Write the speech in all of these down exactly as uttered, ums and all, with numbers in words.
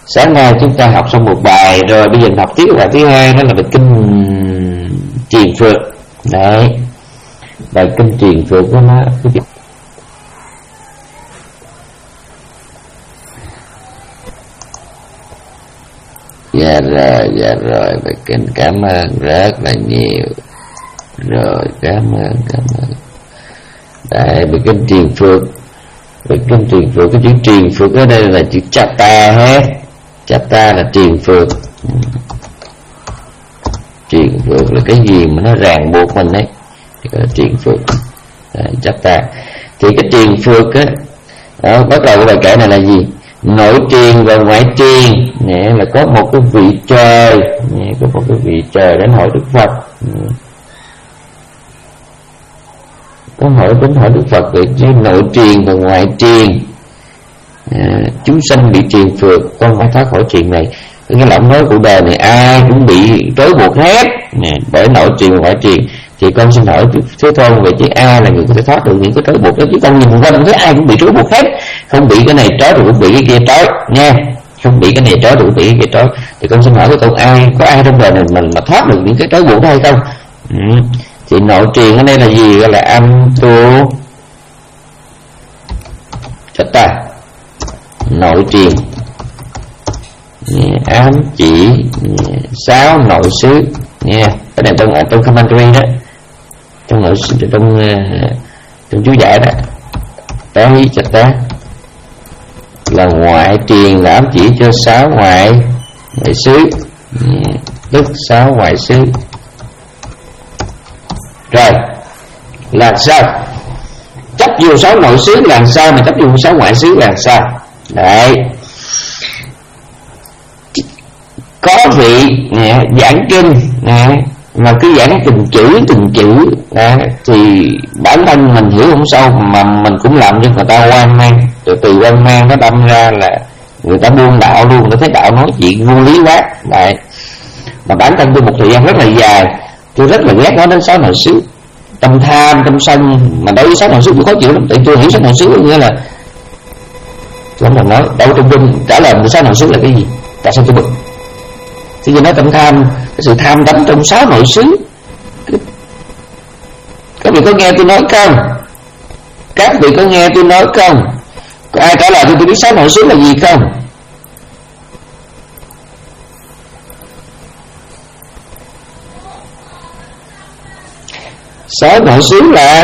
Sáng nay chúng ta học xong một bài rồi, bây giờ mình học tiếp bài thứ hai, đó là bài kinh Truyền Phượt. Đấy, bài kinh Truyền Phượt của nó. Dạ rồi, dạ rồi, bài kinh cảm ơn rất là nhiều. Rồi, cảm ơn, cảm ơn. Đấy, bài kinh Truyền Phượt. Bài kinh Truyền Phượt, cái chữ Truyền Phượt ở đây là chữ Chata hết. Chata là Truyền Phượt. Truyền Phượt là cái gì mà nó ràng buộc mình ấy, thì gọi là Truyền Phượt. Đấy, Chata. Thì cái Truyền Phượt á, đó, bắt đầu cái bài kể này là gì? Nội truyền và ngoại truyền, nghĩa là có một cái vị trời, nghĩa có một cái vị trời đến hỏi Đức Phật. Có hỏi đến hỏi Đức Phật về chứ nội truyền và ngoại truyền. À, chúng sanh bị truyền phượt, con phải thoát khỏi chuyện này. Cái lỏng nói cuộc đời này ai cũng bị trói buộc hết nè, bởi nội truyền và ngoại truyền. Thì con xin hỏi Thế Tôn về chứ ai là người có thể thoát được những cái trói buộc đó? Chứ con nhìn qua thấy ai cũng bị trói buộc hết, không bị cái này trói rồi cũng bị cái kia trói nha, không bị cái này trói rồi cũng bị cái kia trói. Thì con xin hỏi cái câu ai có ai trong đời này mình mà thoát được những cái trói buộc đó hay không? Ừ. Thì nội truyền ở đây là gì? Gọi là âm tu Chata, nội truyền ám chỉ sáu nội xứ nha. Cái này trong trong commentary đó, trong nội trong trong chú giải đó, tới Chata là ngoại truyền, là ám chỉ cho sáu ngoại ngoại xứ, tức sáu ngoại xứ. Rồi làm sao chấp vô sáu nội xứ, làm sao mà chấp vô sáu ngoại xứ, làm sao? Đấy, có vị nè, giảng kinh nè, mà cứ giảng từng chữ từng chữ nè, thì bản thân mình hiểu không sâu, mà mình cũng làm cho người ta hoang mang, từ từ hoang mang nó đâm ra là người ta buông đạo luôn, nó thấy đạo nói chuyện vô lý quá. Đấy, mà bản thân tôi một thời gian rất là dài, tôi rất là ghét nói đến sáu nội xứ, tâm tham tâm sân, mà đối với sáu nội xứ tôi khó chịu lắm. Tại tôi hiểu sáu nội xứ nghĩa là tôi không cần nói đâu, trong kinh trả lời sáu nội xứ là cái gì, tại sao tôi bực. Thì giờ nói tâm tham, cái sự tham đắm trong sáu nội xứ. Các vị có nghe tôi nói không? Các vị có nghe tôi nói không? Có ai trả lời tôi tôi biết sáu nội xứ là gì không? Sáu nội xứ là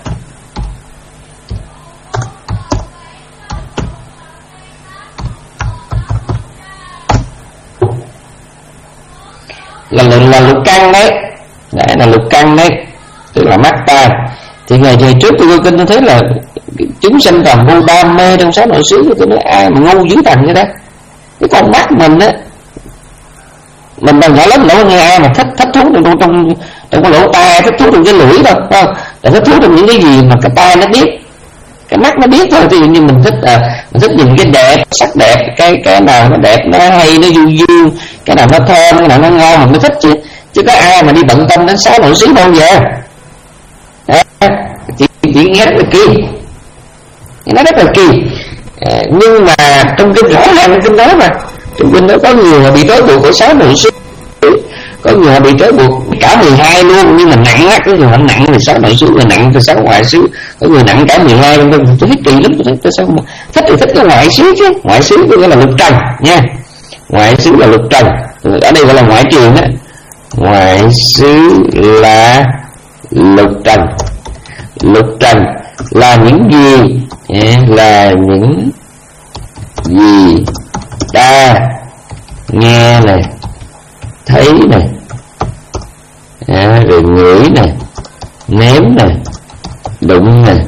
là là, là lục căn đấy, đấy là lục căn đấy, tức là mắt tai. Thì ngày trời trước tôi kinh tôi thấy là chúng sanh tầm vô đam mê trong sáu nội xứ, tôi nói ai mà ngu dữ thần vậy đó. Cái con mắt mình á, mình đang nhỏ lắm nữa nghe ai mà thích thích thú trong trong trong trong cái lỗ tai, thích thú trong cái lưỡi đâu, không? Là thích thú trong những cái gì mà cái tai nó biết, cái mắt nó biết thôi. Thì như mình thích à, mình thích nhìn cái đẹp, sắc đẹp, cái cái nào nó đẹp, nó hay, nó du dương, cái nào nó thơm, cái nào nó ngon mình mới thích chứ. Chứ có ai mà đi bận tâm đến sáu nội xứ bao giờ? À, chỉ, chỉ nghe rất là kỳ, nó rất là kỳ. À, nhưng mà trong kinh rõ ràng kinh nói mà, trong kinh nó có người mà bị trói buộc của sáu nội xứ, có người họ bị trói buộc cả mười hai luôn, nhưng mà nặng á, có người họ nặng thì sáu nội xứ, người nặng thì sáu ngoại xứ, có người nặng cả mười hai luôn. Tôi thích kỳ lắm, tôi thích, tôi sao mà thích thì thích cái ngoại xứ chứ. Ngoại xứ có nghĩa là lục trần nha, ngoại xứ là lục trần, ở đây gọi là ngoại truyền á. Ngoại xứ là lục trần, lục trần là những gì? Là những gì ta nghe này, thấy này, à, rồi ngửi này, nếm này, đụng này,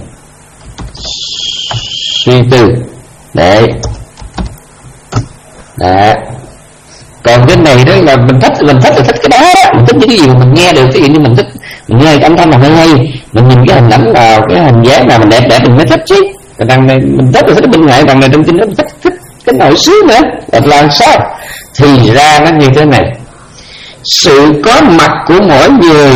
suy tư. Đấy, đó. Còn cái này đó là mình thích, mình thích là thích cái đó, đó. Mình thích những cái gì mà mình nghe được. Ví dụ như mình thích, mình nghe âm thanh mà hay hay, mình nhìn cái hình ảnh nào, cái hình dáng nào mình đẹp đẹp mình mới thích chứ. Đằng này mình thích là thích bên ngoài, đằng này trong kinh nó thích thích cái nội xứ nữa. Làm sao? Thì ra nó như thế này, sự có mặt của mỗi người,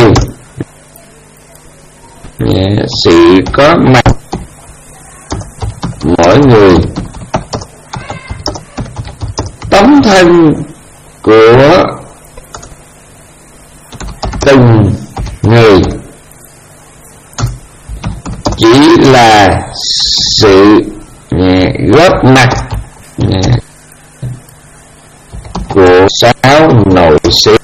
yeah, sự có mặt mỗi người tóm thân của từng người chỉ là sự góp mặt của sáu nội xứ.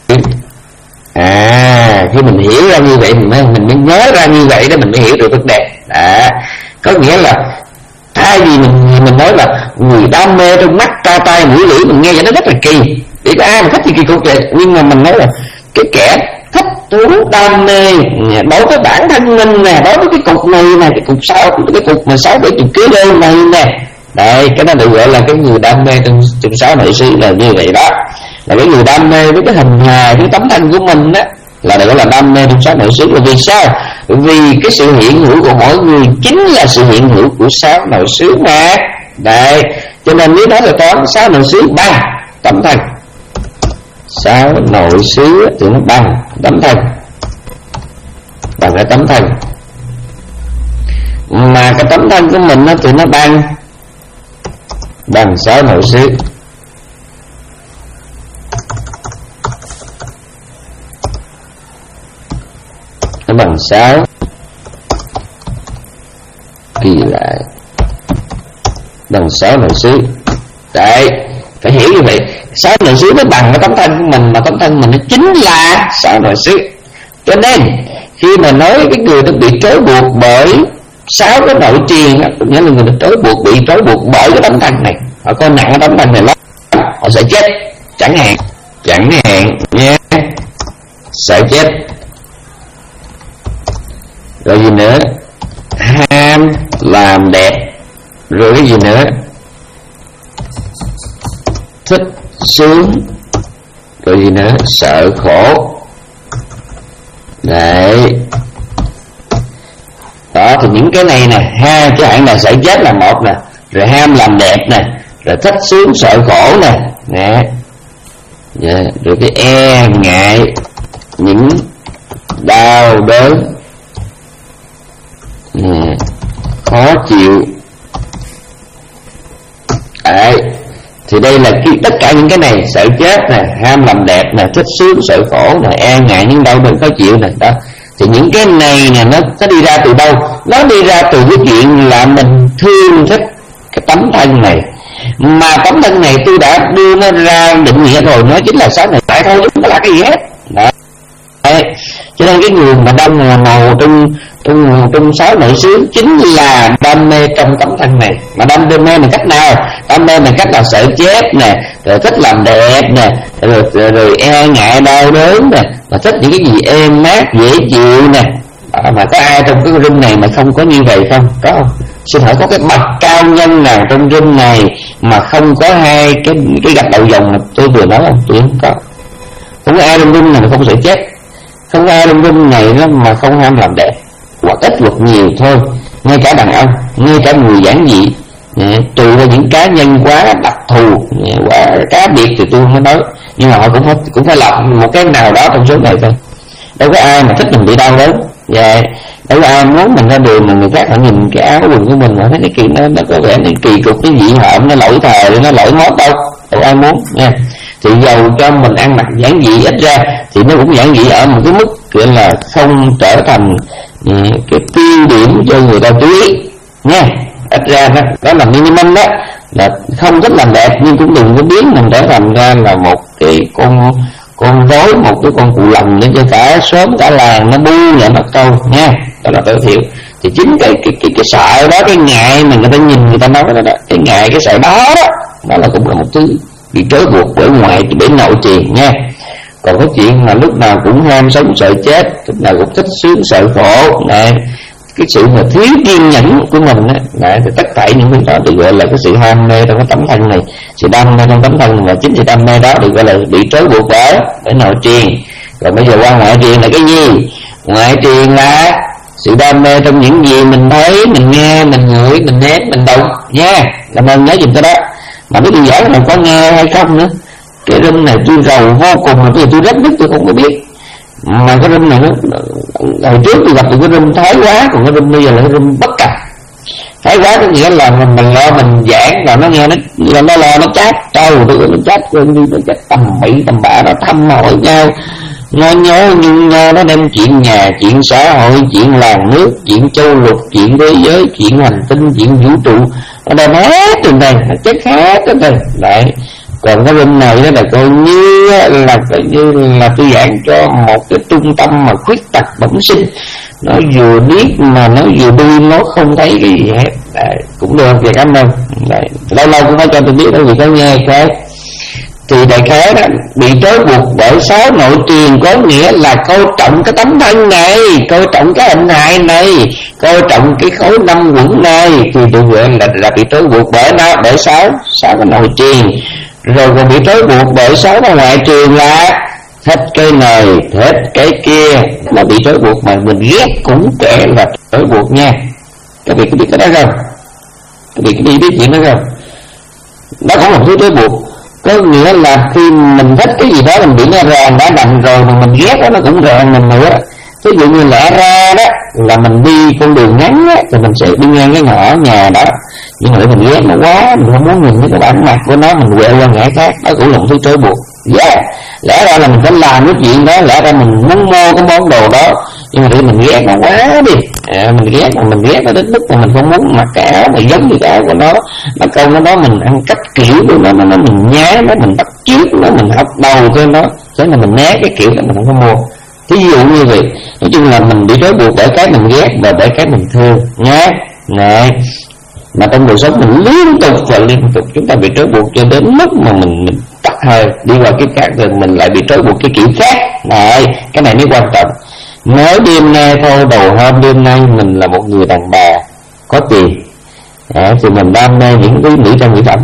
À, khi mình hiểu ra như vậy mình mới, mình mới nhớ ra như vậy đó, mình mới hiểu được vấn đề. À, có nghĩa là thay vì mình mình nói là người đam mê trong mắt cao tay mũi lưỡi, mình nghe vậy nó rất là kỳ, để có ai mà thích thì kỳ cục vậy. Nhưng mà mình nói là cái kẻ thích thú đam mê đối với bản thân mình nè, đối với cái cục này nè, cái cục sáu, cái cục mà sáu bảy chục kg này nè, đây cái đó được gọi là cái người đam mê trong trong sáu nội xứ là như vậy đó. Là cái người đam mê với cái hình hài, với tấm thân của mình đó, là được gọi là đam mê trong sáu nội xứ. Là vì sao? Vì cái sự hiện hữu của mỗi người chính là sự hiện hữu của sáu nội xứ mà. Đấy, cho nên nếu nói là có sáu nội xứ bằng tấm thân, sáu nội xứ thì nó bằng tấm thân, bằng cái tấm thân, mà cái tấm thân của mình nó thì nó bằng bằng sáu nội xứ. Nó bằng sáu. Kỳ lại bằng sáu nội xứ. Đấy, phải hiểu như vậy. Sáu nội xứ nó bằng cái tấm thân của mình, mà tấm thân mình nó chính là sáu nội xứ. Cho nên khi mà nói cái người nó bị trói buộc bởi sáu cái nội triền, nghĩa là người được trói buộc, bị trói buộc bởi cái tấm thân này, họ coi nặng cái tấm thân này lắm, họ sẽ chết. Chẳng hạn, chẳng hạn nha, sẽ chết. Rồi gì nữa? Ham làm đẹp. Rồi cái gì nữa? Thích sướng. Rồi gì nữa? Sợ khổ. Đấy. Đó, thì những cái này nè, ha, chứ hạn là sẽ chết là một nè, rồi ham làm đẹp nè, rồi thích sướng sợ khổ nè, nè, yeah. Rồi cái e ngại những đau đớn, yeah. Khó chịu. Đấy, thì đây là cái, tất cả những cái này, sợ chết nè, ham làm đẹp nè, thích sướng sợ khổ nè, e ngại những đau đớn khó chịu nè, đó. Thì những cái này nè, nó, nó đi ra từ đâu? Nó đi ra từ cái chuyện là mình thương thích cái tấm thân này. Mà tấm thân này tôi đã đưa nó ra định nghĩa rồi, nó chính là sáu nội tại thôi, chứ không có là cái gì hết. Đó. Đấy. Cho nên cái người mà đâm màu trong trong trong sáu nội xứ chính là đam mê trong tấm thân này. Mà đam mê bằng cách nào? Đam mê bằng cách là sợ chết nè, rồi thích làm đẹp nè, rồi, rồi, rồi e ngại đau đớn nè, và thích những cái gì êm mát dễ chịu nè. Đó, mà có ai trong cái room này mà không có như vậy không? Có không? Xin hỏi có cái bậc cao nhân nào trong room này mà không có hai cái cái gạch đầu dòng mà tôi vừa nói không? Tôi không có. Không có ai trong room này mà không sợ chết. Không có ai trong room này đó mà không ham làm đẹp, hoặc ít hoặc nhiều thôi. Ngay cả đàn ông, ngay cả người giản dị, trừ ra những cá nhân quá đặc thù, quá cá biệt thì tôi không nói, nhưng mà họ cũng phải cũng phải lọc một cái nào đó trong số này thôi. Đâu có ai mà thích mình bị đau đớn, dạ. Đâu có ai muốn mình ra đường mà người khác họ nhìn cái áo quần của mình mà thấy cái kỳ nó nó có vẻ nó kỳ cục, cái dị hợm, nó lỗi thời, nó lỗi mốt đâu, đâu ai muốn nha. Thì dầu cho mình ăn mặc giản dị ít ra thì nó cũng giản dị ở một cái mức gọi là không trở thành cái tiêu điểm cho người ta chú ý nha. Ít ra đó, đó là minimum đó, là không thích làm đẹp nhưng cũng đừng có biến mình trở thành ra là một cái con con rối, một cái con cụ lầm để cho cả xóm cả làng nó bu lại bắt câu nha. Đó là tối thiểu. Thì chính cái cái cái, cái sợ đó, cái ngại mà người ta nhìn người ta nói đó, đó cái ngại cái sợ đó đó, đó là cũng là một thứ bị trói buộc bởi ngoại, bởi nội triền nha. Còn cái chuyện mà lúc nào cũng ham sống sợ chết, lúc nào cũng thích sướng sợ khổ này, cái sự mà thiếu kiên nhẫn của mình á, này, thì tất cả những cái đó được gọi là cái sự ham mê trong cái tấm thân này. Sự đam mê trong tấm thân mà chính sự đam mê đó được gọi là bị trói buộc bởi bởi nội triền. Rồi bây giờ qua ngoại triền là cái gì? Ngoại triền là sự đam mê trong những gì mình thấy, mình nghe, mình ngửi, mình nếm, mình đụng nha. Làm ơn nhớ giùm cái đó. Mà biết đơn giản là có nghe hay không nữa. Cái room này tôi rầu vô cùng, mà bây giờ tôi rất biết tôi không có biết. Mà cái room này nó hồi trước tôi gặp được cái room thái quá, còn cái room bây giờ là cái room bất cập. Thái quá có nghĩa là mình, mình lo mình giảng rồi nó nghe nó nó, nó lo nó chát trâu nó chát như nó chát tầm bậy tầm bạ, nó thăm hỏi nhau nó nhớ nhưng nhau, nó đem chuyện nhà, chuyện xã hội, chuyện làng nước, chuyện châu lục, chuyện thế giới, chuyện hành tinh, chuyện vũ trụ, nó đem hết trên đây, nó chết hết trên đây. Đấy. Còn cái bên này đó là coi như là coi như là tôi giảng cho một cái trung tâm mà khuyết tật bẩm sinh, nó vừa biết mà nó vừa đi, nó không thấy cái gì hết. Đấy, cũng được, vậy cảm ơn. Đấy, lâu lâu cũng phải cho tôi biết đó vì có nghe cái thì đại khái đó bị trói buộc bởi sáu nội truyền, có nghĩa là coi trọng cái tấm thân này, coi trọng cái hình hài này, coi trọng cái khối năm quẩn này, thì tôi gọi là là bị trói buộc bởi nó bởi sáu sáu cái nội truyền. Rồi còn bị trói buộc bởi sáu cái ngoại truyền là thích cái này thích cái kia, nó bị trói buộc mà mình ghét cũng kể là trói buộc nha. Các vị có biết cái đó không? Các vị có biết biết chuyện đó không? Đó cũng là thứ trói buộc. Có nghĩa là khi mình thích cái gì đó mình bị nó ràng đã đành rồi, mà mình ghét đó nó cũng ràng mình nữa. Ví dụ như lẽ ra đó là mình đi con đường ngắn á, thì mình sẽ đi ngang cái ngõ nhà đó, nhưng mà để mình ghét nó quá, mình không muốn nhìn thấy cái bản mặt của nó, mình quẹo qua ngã khác, đó cũng là một thứ trói buộc. Yeah. Lẽ ra là mình phải làm cái chuyện đó, lẽ ra mình muốn mua cái món đồ đó, nhưng mà để mình ghét nó quá đi, à, mình ghét mà mình ghét nó đến mức mà mình không muốn mặc cái áo mà giống như cái áo của nó, nó câu nó đó mình ăn cách kiểu của nó, nó, nó mình nhái nó, mình bắt chước nó, mình học đầu cho nó, thế là mình né cái kiểu đó mình không có mua. Ví dụ như vậy, nói chung là mình bị trói buộc bởi cái mình ghét và bởi cái mình thương nhé. Này, mà trong đời sống mình liên tục và liên tục chúng ta bị trói buộc cho đến mức mà mình mình tắt hơi đi qua cái khác, rồi mình lại bị trói buộc cái kiểu khác. Này, cái này mới quan trọng. Nói đêm nay thôi, đầu hôm đêm nay mình là một người đàn bà có tiền, à, thì mình đam mê những cái mỹ trong mỹ phẩm.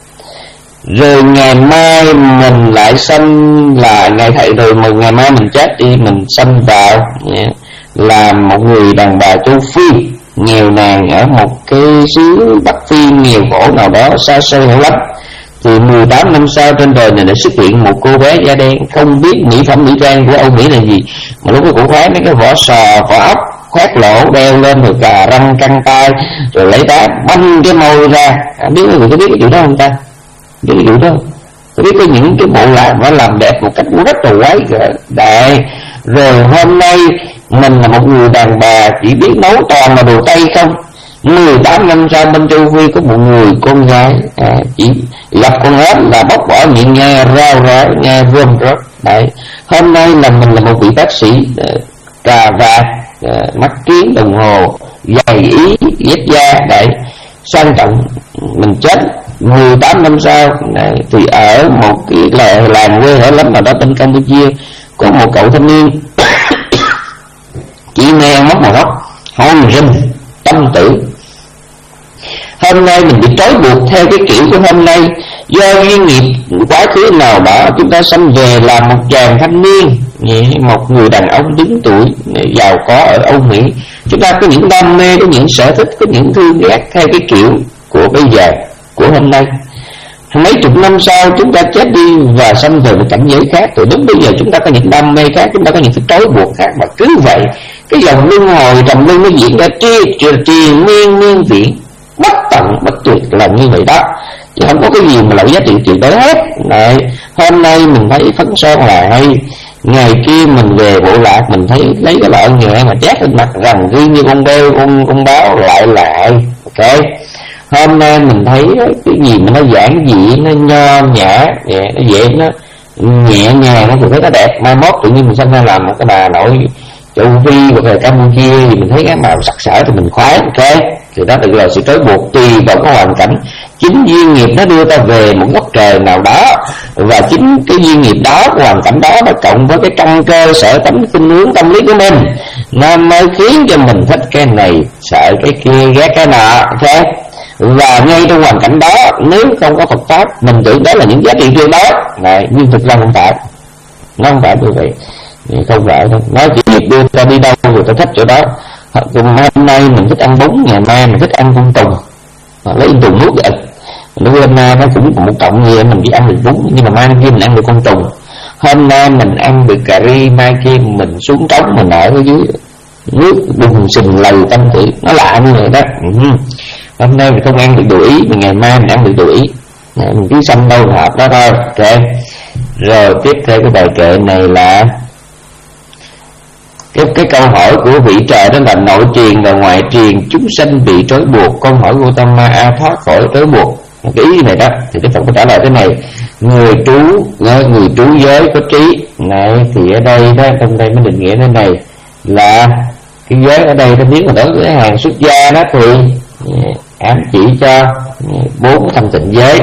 Rồi ngày mai mình lại sanh là ngày thầy, rồi mà ngày mai mình chết đi, mình sanh vào là một người đàn bà châu Phi nghèo nàn ở một cái xứ Bắc Phi nghèo khổ nào đó xa xôi hẻo lánh. Thì mười tám năm sau trên đời này đã xuất hiện một cô bé da đen, không biết mỹ phẩm mỹ trang của Âu Mỹ là gì, mà lúc đó cũng khoái mấy cái vỏ sò vỏ ốc khoét lỗ đeo lên, rồi cà răng căng tay, rồi lấy đá banh cái môi ra. À, biết người có biết cái chuyện đó không ta? Biết cái chuyện đó không? Có biết có những cái bộ lạc nó làm đẹp một cách rất là quái đại. Rồi hôm nay mình là một người đàn bà chỉ biết nấu toàn là đồ Tây không. Mười tám năm sau bên châu Phi có một người con gái, à, chỉ gặp con ếch là bóc bỏ miệng nghe rau ráo nghe rơm rớt. Đấy, hôm nay là mình là một vị bác sĩ, cà vạt, mắt kiếng, đồng hồ, giày ý, vết da. Đấy, sang trọng. Mình chết mười tám năm sau này, thì ở một cái làng, làng quê ở lắm nào đó bên Campuchia có một cậu thanh niên chỉ nghe mất một góc hôn rinh tâm tử. Hôm nay mình bị trói buộc theo cái kiểu của hôm nay, do duyên nghiệp quá khứ nào đó chúng ta sanh về làm một chàng thanh niên, một người đàn ông đứng tuổi giàu có ở Âu Mỹ. Chúng ta có những đam mê, có những sở thích, có những thương ghét theo cái kiểu của bây giờ, của hôm nay. Mấy chục năm sau chúng ta chết đi và sanh về một cảnh giới khác, từ lúc bây giờ chúng ta có những đam mê khác, chúng ta có những cái trói buộc khác. Và cứ vậy cái dòng luân hồi trầm luân nó diễn ra triền triền miên miên viễn, bất tận bất tuyệt là như vậy đó, chứ không có cái gì mà lại giá trị tuyệt đối hết. Này, hôm nay mình thấy phấn son là hay, ngày kia mình về bộ lạc mình thấy lấy cái loại nhựa mà chét lên mặt rằng ghi như con beo con con báo lại lại. Ok, hôm nay mình thấy cái gì mà nó giản dị, nó nho nhã, nó dễ, nó nhẹ nhàng, nó thấy nó đẹp. Mai mốt tự nhiên mình sinh ra làm một cái bà nội châu Phi hoặc là Campuchia thì mình thấy cái màu sặc sỡ thì mình khoái. Ok, thì đó được là sự trói buộc tùy vào cái hoàn cảnh. Chính duyên nghiệp nó đưa ta về một góc trời nào đó, và chính cái duyên nghiệp đó, cái hoàn cảnh đó nó cộng với cái căn cơ sở tánh khuynh hướng tâm lý của mình, nó mới khiến cho mình thích cái này, sợ cái kia, ghét cái nọ. Ok, và ngay trong hoàn cảnh đó nếu không có Phật pháp, mình tưởng đó là những giá trị riêng đó này, nhưng thực ra không phải, nó không phải như vậy, không phải đâu. Nó chỉ đưa ta đi đâu rồi ta thích chỗ đó. Hôm nay mình thích ăn bún, ngày mai mình thích ăn con tùng, lấy tùng nuốt vậy. Lúc hôm nay nó cũng một cộng gì mình chỉ ăn được bún, nhưng mà mai kia mình ăn được con tùng. Hôm nay mình ăn được cà ri, mai kia mình xuống trống mình ở dưới nước bùng sình lầy tâm tử, nó lạ như vậy đó. Hôm nay mình không ăn được đồ ý, mà ngày mai mình ăn được đồ ý. Mình cứ xăm đâu hợp đó thôi. Ok. Rồi tiếp theo cái bài kệ này là cái, cái câu hỏi của vị trời đó là nội truyền và ngoại truyền chúng sanh bị trói buộc. Câu hỏi của Gautama A thoát khỏi trói buộc. Cái ý này đó thì Đức Phật có trả lời thế này: người trú người trú giới có trí này, thì ở đây đó, trong đây mới định nghĩa thế này là cái giới ở đây nó biết mà đối với hàng xuất gia đó thì ám chỉ cho bốn thanh tịnh giới.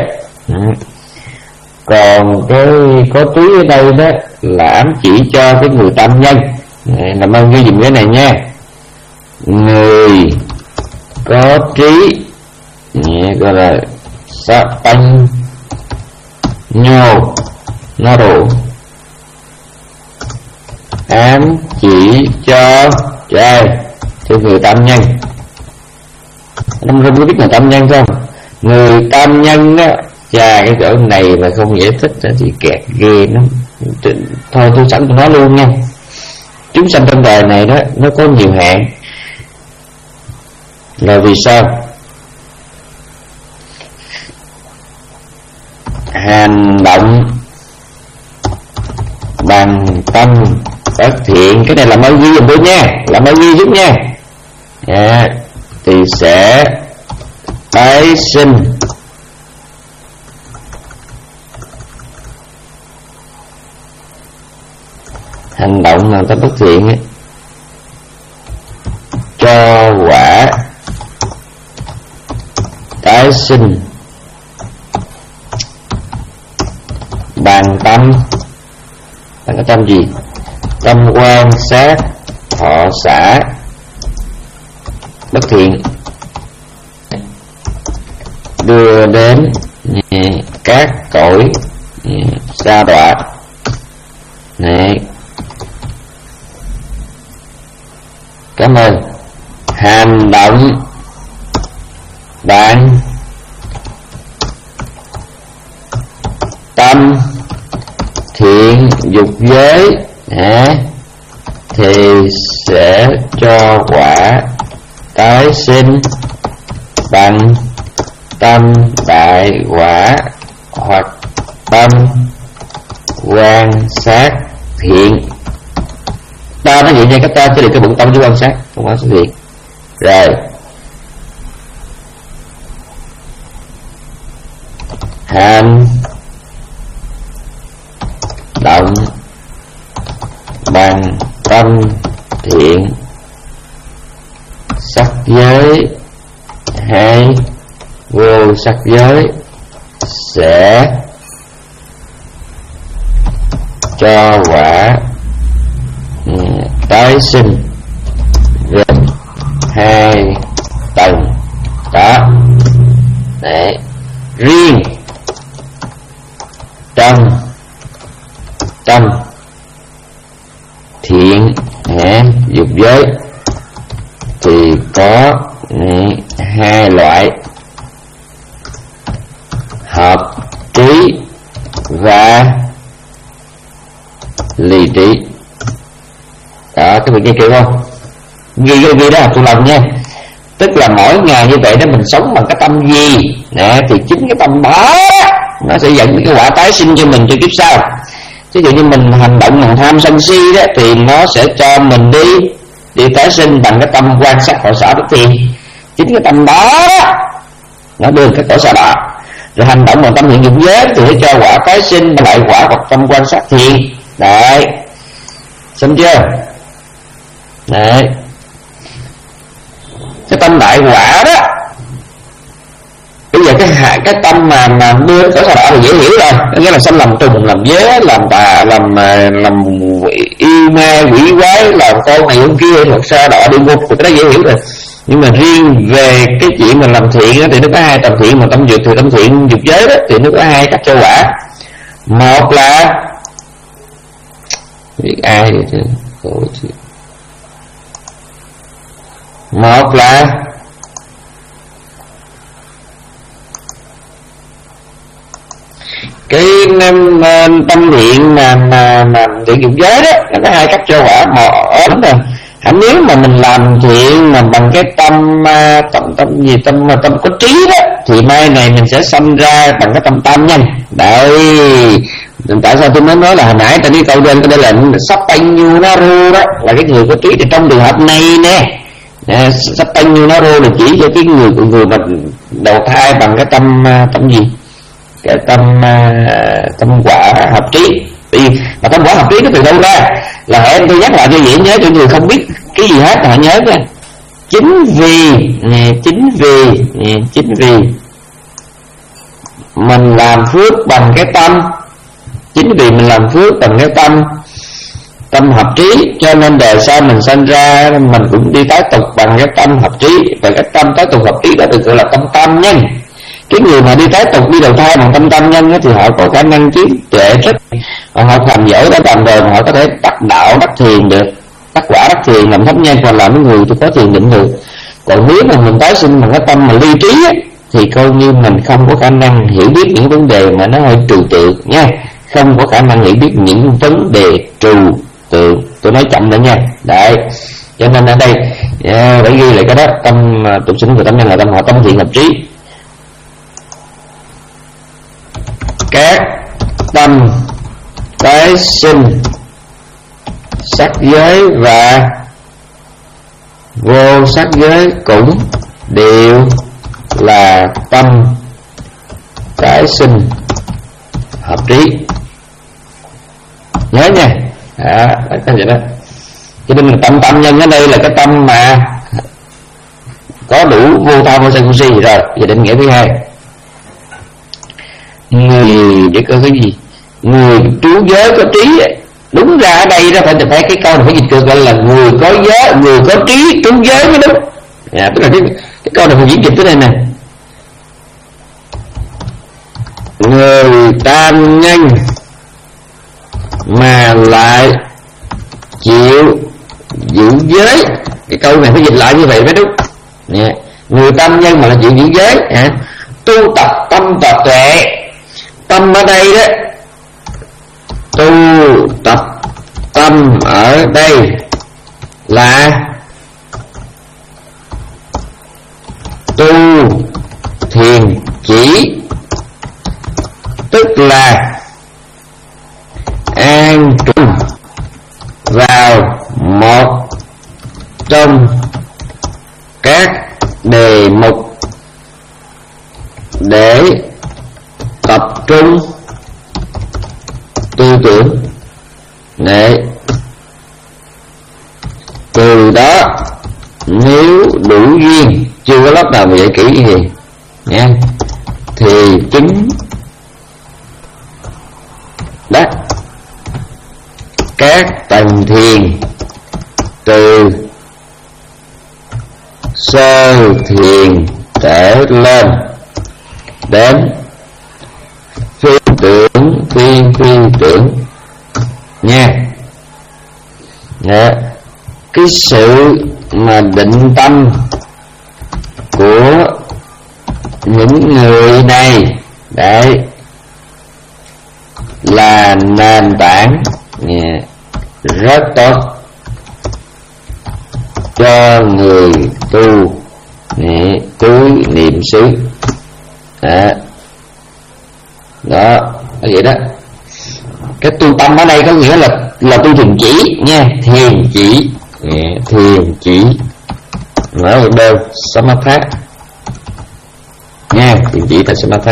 Còn cái có trí ở đây đó là ám chỉ cho cái người tam nhân. Làm ơn ghi dùm cái này nha. Người có trí gọi là sa tăng nhô nó đủ ám chỉ cho trai cho người tam nhân. Năm không có biết là tam nhân không? Người tam nhân đó, chà cái chỗ này mà không giải thích thì kẹt ghê lắm. Thôi tôi sẵn tôi nói luôn nha. Chúng sanh trong đời này đó nó có nhiều hạn. Là vì sao? Hành động bằng tâm bất thiện, cái này là mới ghi dùm tôi nha, là mới ghi giúp nha. À, thì sẽ tái sinh hành động làm tâm bất thiện ấy, cho quả tái sinh bằng tâm, bằng cái tâm gì? Tâm quan sát thọ xả bất thiện, đưa đến các cõi sa đọa này. Cảm ơn. Hành động bạn tâm thiện dục giới hả, thì sẽ cho quả tái sinh bằng tâm đại quả hoặc tâm quan sát thiện. Ta nói vậy nha các ta, chứ đừng cái bụng tâm với quan sát, không quan sát thiện. Rồi hành động bằng tâm thiện sắc giới hay vô sắc giới sẽ cho quả tái sinh gồm hai tầng đó. Đấy. Riêng trong tâm thiện hả, dục giới thì có hai loại: hợp trí và ly trí. Đó, cái việc kia kêu không? Ghi ghi ghi đó tôi lòng nha. Tức là mỗi ngày như vậy đó mình sống bằng cái tâm gì nè, thì chính cái tâm đó nó sẽ dẫn đến cái quả tái sinh cho mình cho kiếp sau. Ví dụ như mình hành động bằng tham sân si đó, thì nó sẽ cho mình đi đi tái sinh bằng cái tâm quan sát khổ sở bất thiện. Chính cái tâm đó nó đưa cái khổ sở đó. Rồi hành động bằng tâm thiện dục giới thì sẽ cho quả tái sinh lại quả hoặc tâm quan sát thiện. Đấy, xong chưa? Đấy, cái tâm đại quả đó, bây giờ cái cái tâm mà mà đưa khổ sở đạo thì dễ hiểu rồi, nghĩa là sanh làm trùng, làm vế, làm tà, làm làm yêu ma quỷ quái, làm con này con kia, hoặc sa đọa địa ngục, thì cái đó dễ hiểu rồi. Nhưng mà riêng về cái chuyện mà làm thiện đó, thì nó có hai tâm thiện, mà tâm dục thì tâm thiện dục giới đó, thì nó có hai cách cho quả. Một là biết ai vậy chứ khổ chứ. Một là cái tâm thiện mà mà mà thiện dục giới đó, nó có hai cách cho quả. Một rồi À, nếu mà mình làm thiện mà bằng cái tâm tâm tâm gì tâm mà tâm có trí đó, thì mai này mình sẽ sanh ra bằng cái tâm tam nhân. Đấy, tại sao tôi mới nói là hồi nãy ta đi câu đơn, cái đây là sắp banh nhu na ru đó, là cái người có trí. Thì trong trường hợp này nè, sắp banh nhu na ru là chỉ cho cái người người mà đầu thai bằng cái tâm tâm gì, cái tâm tâm quả hợp trí. Vì mà tâm quả hợp trí nó từ đâu ra? Là em tôi nhắc lại cho dễ nhớ, cho người không biết cái gì hết họ nhớ nha. Chính vì chính vì chính vì mình làm phước bằng cái tâm, chính vì mình làm phước bằng cái tâm tâm hợp trí, cho nên đời sau mình sinh ra mình cũng đi tái tục bằng cái tâm hợp trí. Và cái tâm tái tục hợp trí đó được gọi là tâm tam nhân. Cái người mà đi tái tục, đi đầu thai bằng tâm tam nhân thì họ có khả năng trí tuệ rất, họ hành giỏi đã tầm rồi, họ có thể đắc đạo đắc thiền được, đắc quả đắc thiền làm thánh nhân, còn làm cái người thì có thiền định được. Còn nếu mà mình tái sinh bằng cái tâm mà ly trí á, thì coi như mình không có khả năng hiểu biết những vấn đề mà nó hơi trừu tượng nha, không có khả năng hiểu biết những vấn đề trừu tượng. Tôi nói chậm nữa nha. Đấy, cho nên ở đây yeah, phải ghi lại cái đó. Tâm tục sinh của tâm nhân là tâm họ tâm thiện hợp trí. Các tâm tái sinh sắc giới và vô sắc giới cũng đều là tâm tái sinh hợp trí. Nhớ nha. À, cái vậy đó. Cho nên là tâm tâm nhân ở đây là cái tâm mà có đủ vô tham vô sân vô si rồi. Giờ định nghĩa thứ hai, người để coi cái gì, người trú giới có trí. Đúng ra ở đây đó phải phải cái câu này phải dịch được gọi là người có giới, người có trí trú giới mới đúng. À, tức là cái, cái câu này phải diễn dịch thế này nè, người tam nhân mà lại chịu giữ giới. Cái câu này phải dịch lại như vậy mới đúng. Nè, người tam nhân mà lại chịu giữ giới, à, tu tập tâm tập tuệ. Tâm ở đây đó, tu tập tâm ở đây là tu thiền chỉ, tức là an trung vào một trong các đề mục để tập trung tư tưởng, để từ đó nếu đủ duyên, chưa có lớp nào mà dạy kỹ như gì nha, thì chính đó các tầng thiền từ sơ thiền trở lên đến phi tưởng phi phi tưởng nha. Dạ. Cái sự mà định tâm của những người này đấy là nền tảng yeah, rất tốt cho người tu yeah, túi niệm xứ. À, đó vậy đó. Cái tu tâm ở đây có nghĩa là là tu thiền chỉ nha, thiền chỉ, yeah, thiền chỉ mở một đơn samatha nha, thiền chỉ là samatha.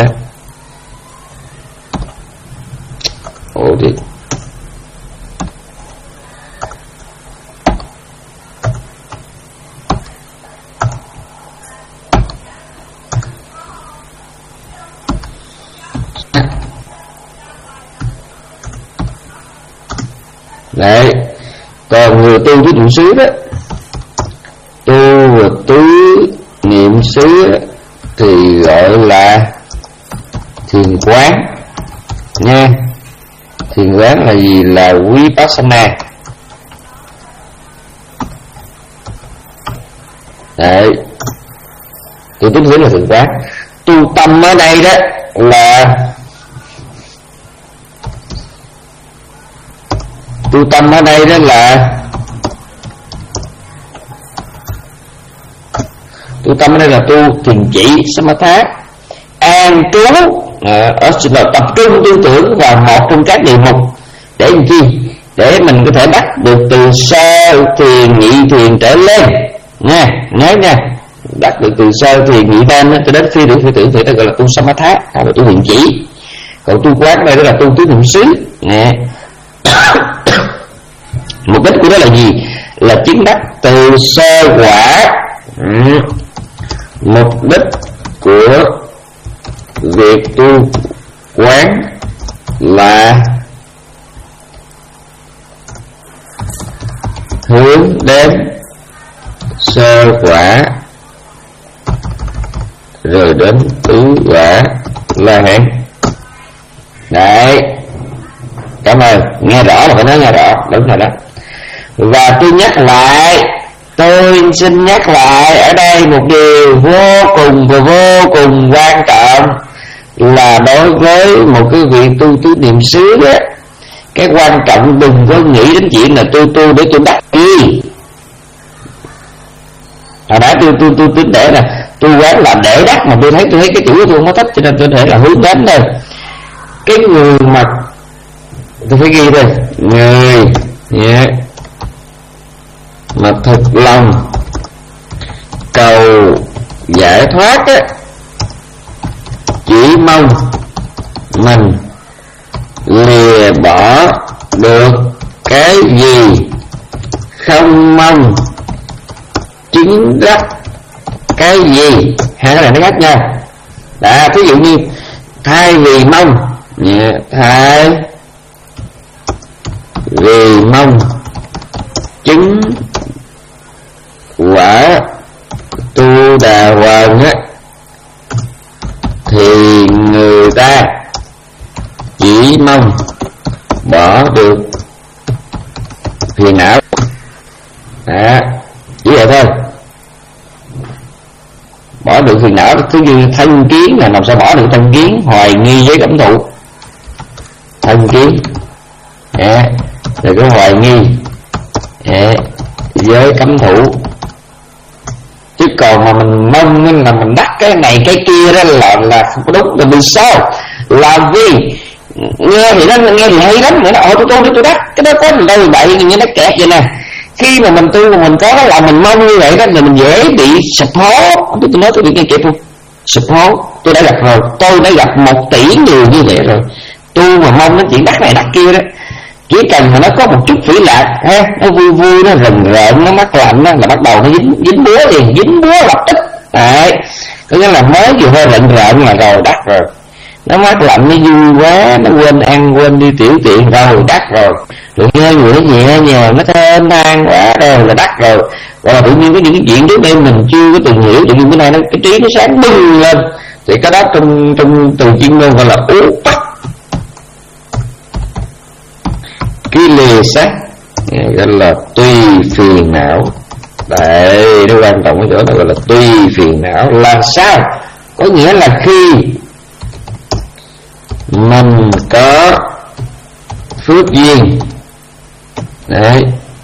Ủa thì đấy, còn người tu với niệm xứ đó, tu và tứ niệm xứ thì gọi là thiền quán nha. Thiền quán là gì? Là vipassana. Đấy, thì tính hiểu là thiền quán. Tu tâm ở đây đó là tu tâm ở đây đó là Tu tâm ở đây là tu thiền chỉ samatha, an trú à, ở là tập trung tư tưởng vào một trong các đề mục để làm chi? Để mình có thể đắc được từ sơ thiền nhị thiền trở lên nha, nhớ nha, đắc được từ sơ thiền nhị tam cho đến phi tưởng phi tưởng thì nó gọi là tu samatha, hay là tu thiền chỉ. Còn tu quán đây đó là tu tứ niệm xứ nè. Mục đích của đó là gì? Là chứng đắc từ sơ quả. ừ. Mục đích của việc tu quán là hướng đến sơ quả rồi đến tứ quả La Hán. Đấy, cảm ơn, nghe rõ là phải nói nghe rõ, đúng rồi đó. Và tôi nhắc lại, tôi xin nhắc lại ở đây một điều vô cùng và vô cùng quan trọng, là đối với một cái việc tu tứ niệm xứ đó, cái quan trọng đừng có nghĩ đến chuyện là tôi tu để tôi đắc gì. Hồi nãy tôi tôi tôi tính để là tôi quán là để đắc, mà tôi thấy tôi thấy cái chữ của tôi không có thích, cho nên tôi thể là hướng đến thôi. Cái người mà tôi phải ghi đây, người yeah, mà thực lòng cầu giải thoát á, chỉ mong mình lìa bỏ được cái gì, không mong chứng đắc cái gì. Hai cái này nó khác nhau. Đã, ví dụ như thay vì mong yeah, thay vì mong chứng quả tu đà hoàng á, thì người ta chỉ mong bỏ được phiền não. Đó, chỉ vậy thôi. Bỏ được phiền não, thứ như thân kiến là làm sao bỏ được thân kiến, hoài nghi với cảm thụ. Thân kiến à, rồi có hoài nghi à, với cấm thủ. Chứ còn mà mình mong nên là mình đắc cái này cái kia đó là là không có đúng. Là vì sao? Là vì nghe thì nó nghe thì hay lắm, nghĩa là ồ tôi tu để tôi đắc, cái đó có mình đâu vậy, như nó kẹt vậy nè. Khi mà mình tu mà mình có cái lòng mình mong như vậy đó là mình dễ bị sụp hố. Tôi nói tôi bị nghe kịp không? Sụp hố. Tôi đã gặp rồi, tôi đã gặp một tỷ người như vậy rồi. Tu mà mong nó chỉ đắc này đắc kia đó, chỉ cần mà nó có một chút phỉ lạc ha, nó vui vui, nó rần rợn, nó mát lạnh đó, là bắt đầu nó dính dính búa liền, dính búa lập tức. Đấy, có nghĩa là mới vừa hơi rần rợn là rồi đắc rồi. Nó mát lạnh, nó vui quá, nó quên ăn quên đi tiểu tiện rồi đắc rồi. Rồi nghe người nó nhẹ nhàng, nó thơm than quá rồi là đắc rồi. Rồi tự nhiên có những cái chuyện trước đây mình chưa có từng hiểu, tự nhiên bữa nay nó cái trí nó sáng bừng lên, thì cái đó trong trong từ chuyên môn gọi là ú tắc. Cái lìa sắc gọi là tùy phiền não. Đấy, nó quan trọng cái chỗ đó gọi là tùy phiền não. Là sao? Có nghĩa là khi mình có phước duyên, đấy,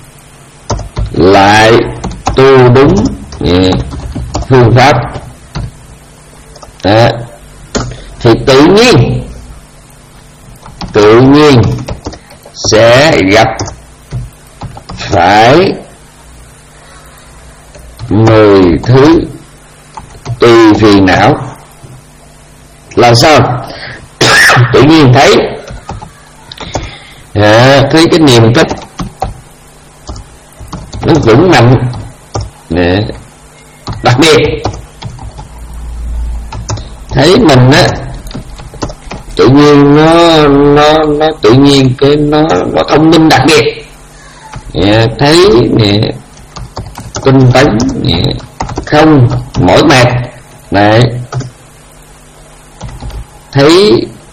lại tu đúng yeah, phương pháp đó, thì tự nhiên tự nhiên sẽ gặp phải mười thứ tùy phiền não. Là sao? Tự nhiên thấy à, thấy cái niềm thích nó vững mạnh nè, đặc biệt thấy mình á, tự nhiên nó nó nó tự nhiên cái nó nó thông minh đặc biệt nè, thấy nè tinh tấn nè, không mỏi mệt này, thấy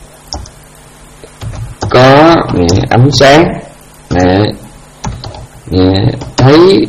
có nè, ánh sáng nè, nè, thấy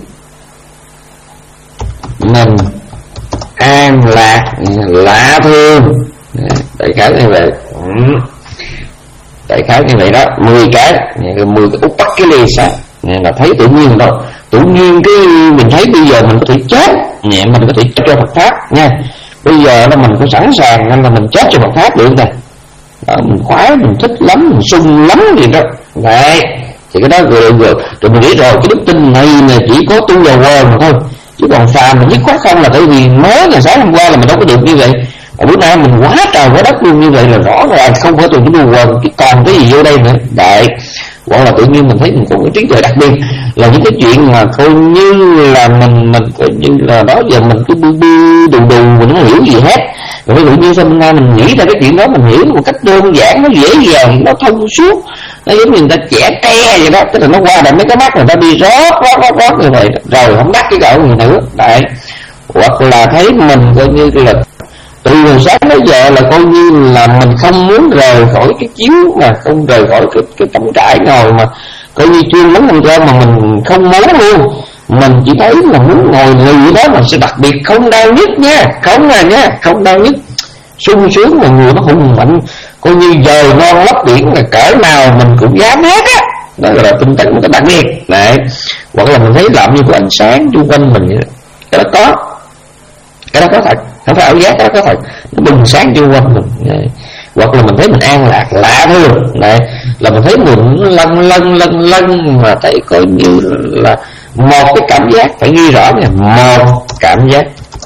mình an lạc nè, lạ thương nè, đại khái như vậy. ừ. Đại khái như vậy đó, mười cái mười cái út bắt cái ly sao là thấy tự nhiên đâu. Tự nhiên cái mình thấy bây giờ mình có thể chết, mình có thể chết cho Phật pháp nha. Bây giờ là mình có sẵn sàng nên là mình chết cho Phật pháp được nè. Đó, mình khoái, mình thích lắm, mình sung lắm gì đó. Đấy, thì cái đó rồi, rồi, rồi mình nghĩ rồi cái đức tin này là chỉ có tu vào quên mà thôi. Chứ còn phàm mình dứt khoát không là tại vì mới ngày sáng hôm qua là mình đâu có được như vậy. Ở bữa nay mình quá trời quá đất luôn như vậy là rõ ràng không phải tôi cái đùa quần, cái còn cái gì vô đây nữa. Đấy, hoặc là tự nhiên mình thấy mình có cái trí tuệ đặc biệt là những cái chuyện mà coi như là mình mình coi như là đó giờ mình cứ bư bư đù đù mình không hiểu gì hết. Rồi ví dụ như hôm nay mình nghĩ ra cái chuyện đó mình hiểu một cách đơn giản, nó dễ dàng, nó thông suốt, nó giống như người ta chẻ tre vậy đó, tức là nó qua được mấy cái mắt người ta đi rót rót rót rót như vậy rồi không đắt cái gạo gì nữa. Đấy, hoặc là thấy mình coi như là từ hồi sáng đến giờ là coi như là mình không muốn rời khỏi cái chiếu, mà không rời khỏi cái cái cắm trại ngồi mà coi như chuyên món ăn cơm mà mình không muốn luôn. Mình chỉ thấy là muốn ngồi lì đó mà sẽ đặc biệt không đau nhức nha, không à nha, không đau nhức, sung sướng mà người nó hùng mạnh, coi như dời non lấp biển là cỡ nào mình cũng dám hết á. Đó là tinh thần một cái đặc biệt. Đấy, hoặc là mình thấy làm như có ánh sáng xung quanh mình, cái đó có, cái đó có thật, không phải ảo giác, cái đó có thật, nó bừng sáng xung quanh mình. Đấy. Hoặc là mình thấy mình an lạc lạ thường. Đấy, là mình thấy mình lân lân lân lân mà thấy coi như là một cái cảm giác, phải ghi rõ nha, một cảm giác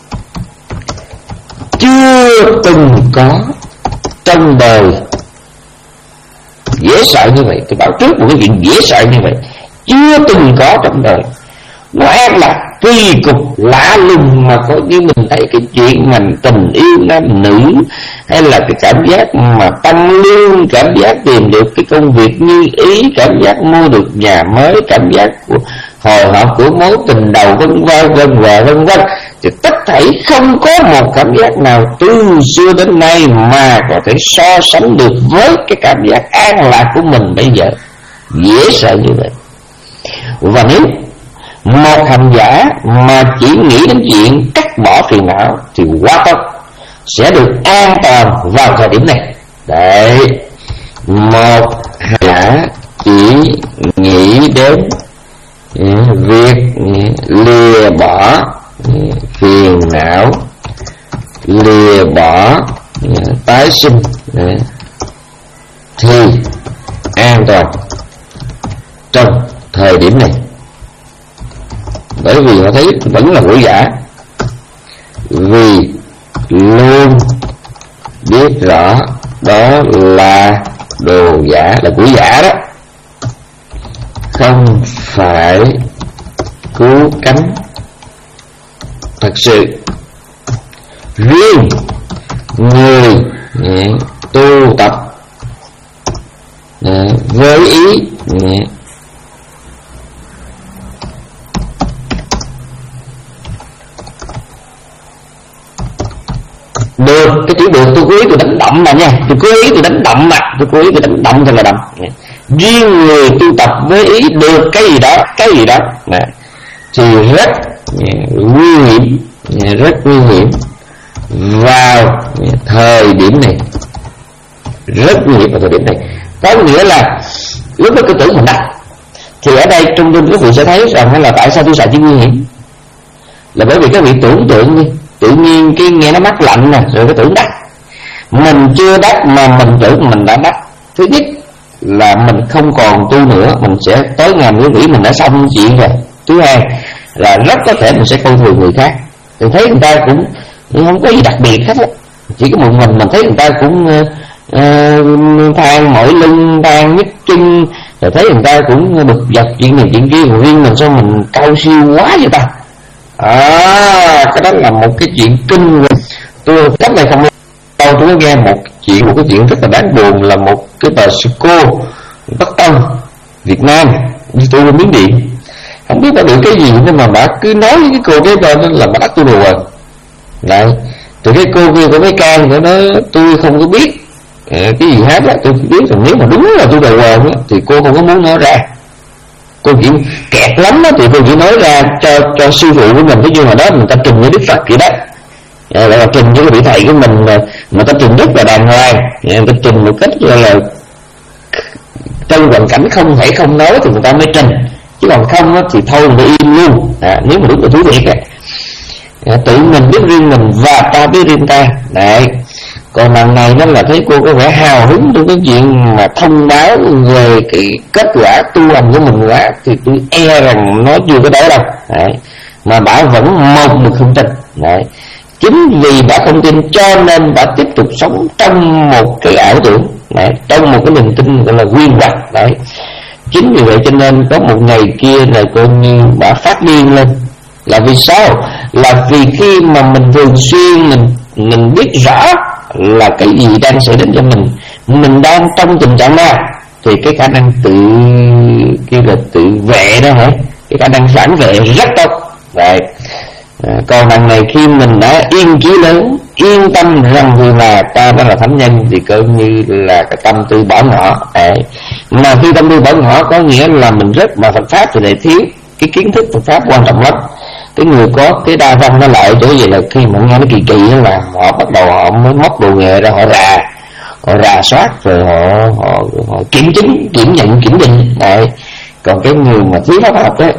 chưa từng có trong đời. Dễ sợ như vậy, tôi bảo trước một cái chuyện dễ sợ như vậy chưa từng có trong đời. Nó an lạc kỳ cục lạ lùng mà có như mình thấy cái chuyện mình tình yêu nam nữ, hay là cái cảm giác mà tăng lương, cảm giác tìm được cái công việc như ý, cảm giác mua được nhà mới, cảm giác của hồi hộp của mối tình đầu, vân vân vân vân vân vân, thì tất thảy không có một cảm giác nào từ xưa đến nay mà có thể so sánh được với cái cảm giác an lạc của mình bây giờ. Dễ sợ như vậy. Và nếu một hành giả mà chỉ nghĩ đến chuyện cắt bỏ phiền não thì quá tốt, sẽ được an toàn vào thời điểm này. Đấy, một hành giả chỉ nghĩ đến việc lìa bỏ phiền não, lìa bỏ tái sinh thì an toàn trong thời điểm này. Bởi vì họ thấy vẫn là của giả, vì luôn biết rõ đó là đồ giả, là của giả đó, không phải cứu cánh thật sự. Riêng người tu tập với ý được, cái chữ được tôi cố ý tôi đánh động mà nha, tôi cố ý tôi đánh động mà, tôi cố ý tôi đánh động thật là đậm. Riêng người tu tập với ý được cái gì đó, cái gì đó nè, thì rất nguy hiểm, rất nguy hiểm vào thời điểm này, rất nguy hiểm vào thời điểm này. Có nghĩa là lúc đó tôi tưởng mình đắc, thì ở đây trong đêm quý vị sẽ thấy rằng là tại sao tôi xài chữ nguy hiểm, là bởi vì các vị tưởng tượng đi, tự nhiên cái nghe nó mát lạnh nè, rồi cái tưởng đắc. Mình chưa đắc mà mình tưởng mình đã đắc. Thứ nhất là mình không còn tu nữa, mình sẽ tới ngày quý vị mình đã xong chuyện rồi. Thứ hai là rất có thể mình sẽ coi thường người khác, thì thấy người ta cũng không có gì đặc biệt hết á, chỉ có một mình mình thấy người ta cũng uh, than mỏi lưng, than nhức chân, rồi thấy người ta cũng bực dọc chuyện này chuyện kia, còn riêng mình sao mình cao siêu quá vậy ta. À, cái đó là một cái chuyện kinh. Tôi cách này không đâu, tôi có nghe một chuyện, một cái chuyện rất là đáng buồn, là một cái bà sư cô Bắc Tân Việt Nam đi tu bên Miến Điện, không biết bà được cái gì nhưng mà bà cứ nói với cái cô đấy lên là bà đắc tu đồ rồi. Đấy, từ cái cô kia có mấy can của nó tôi không có biết cái gì hết á, tôi biết rằng nếu mà đúng là tu đồ rồi thì cô không có muốn nói ra. Cô chỉ kẹt lắm đó thì cô chỉ nói ra cho cho sư phụ của mình, cái như mà đó mình ta trình với Đức Phật vậy đó, à, là trình với vị thầy của mình mà, mà ta trình rất là đàng hoàng, người ta trình một cách là, là trong hoàn cảnh không thể không nói thì người ta mới trình, chứ còn không á, thì thôi mình im luôn. À, nếu mà đúng là thú thiệt á, à, tự mình biết riêng mình và ta biết riêng ta. Đấy. Còn lần này nó là thấy cô có vẻ hào hứng trong cái chuyện mà thông báo về cái kết quả tu hành của mình quá, thì tôi e rằng nó chưa có tới đâu. Đấy. Mà bà vẫn mong được không tin. Đấy. Chính vì bà không tin cho nên bà tiếp tục sống trong một cái ảo tưởng. Đấy. Trong một cái niềm tin gọi là quyên hoặc. Đấy. Chính vì vậy cho nên có một ngày kia là coi như bà phát điên lên. Là vì sao? Là vì khi mà mình thường xuyên mình mình biết rõ là cái gì đang xảy đến cho mình, mình đang trong tình trạng nào, thì cái khả năng tự kia là tự vệ đó hả, cái khả năng phản vệ rất tốt. Vậy à, còn đằng này khi mình đã yên chí lớn, yên tâm rằng vì là ta đó là thánh nhân, thì coi như là cái tâm tư bỏ ngỏ. Đấy. Mà khi tâm tư bỏ ngỏ có nghĩa là mình rất mà Phật pháp thì lại thiếu cái kiến thức Phật pháp quan trọng lắm. Cái người có cái đa văn nó lại chỗ vậy là khi mà nghe nó kỳ kỳ đó là họ bắt đầu họ mới móc đồ nghề ra, họ rà họ rà soát rồi họ họ, họ kiểm chứng, kiểm nhận, kiểm định. Đấy. Còn cái người mà thiếu pháp học đó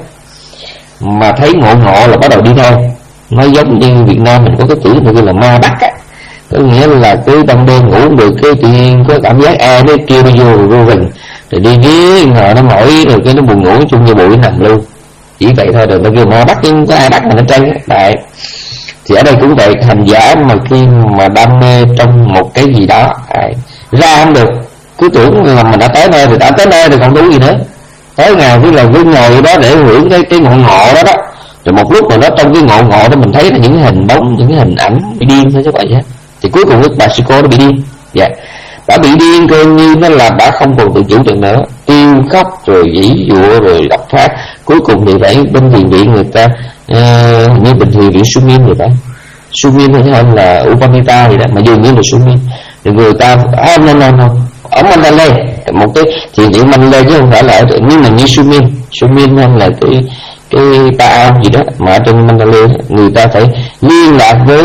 mà thấy ngộ ngộ là bắt đầu đi theo. Nó giống như Việt Nam mình có cái chữ mà gọi là ma bắt á, có nghĩa là cứ ban đêm ngủ không được, cái tự nhiên có cảm giác e nó kêu đi vô vô rừng rồi đi ghế ngồi nó mỏi rồi cái nó buồn ngủ chung như bụi nằm luôn. Chỉ vậy thôi, rồi nó kêu ma bắt chứ không có ai bắt mà nó chơi. Đấy. Thì ở đây cũng vậy, hành giả mà khi mà đam mê trong một cái gì đó, đấy, ra không được, cứ tưởng là mình đã tới nơi, thì đã tới nơi thì còn đủ gì nữa. Tới ngày cứ là cứ ngồi đó để hưởng cái cái ngộ ngộ đó đó. Rồi một lúc nào đó trong cái ngộ ngộ đó mình thấy là những hình bóng, những cái hình ảnh bị điên thôi chứ vậy hết. Thì cuối cùng cái bà sư cô nó bị điên. Dạ. Bà bị điên coi như nó là bà không còn tự chủ được nữa, kêu khóc rồi dĩ dụa rồi đập phát. Cuối cùng thì phải bên thiền viện người ta uh, như bình thiền viện Sumin người ta Sumin hay hơn là Upamita gì đó, mà dường như là Sumin. Thì người ta à, no, no, no. Ở Mandalay, một cái thiền viện Mandalay chứ không phải là ở, nhưng mà như Sumin Sumin hay là cái cái ta gì đó mà ở trên Mandalay, người ta phải liên lạc với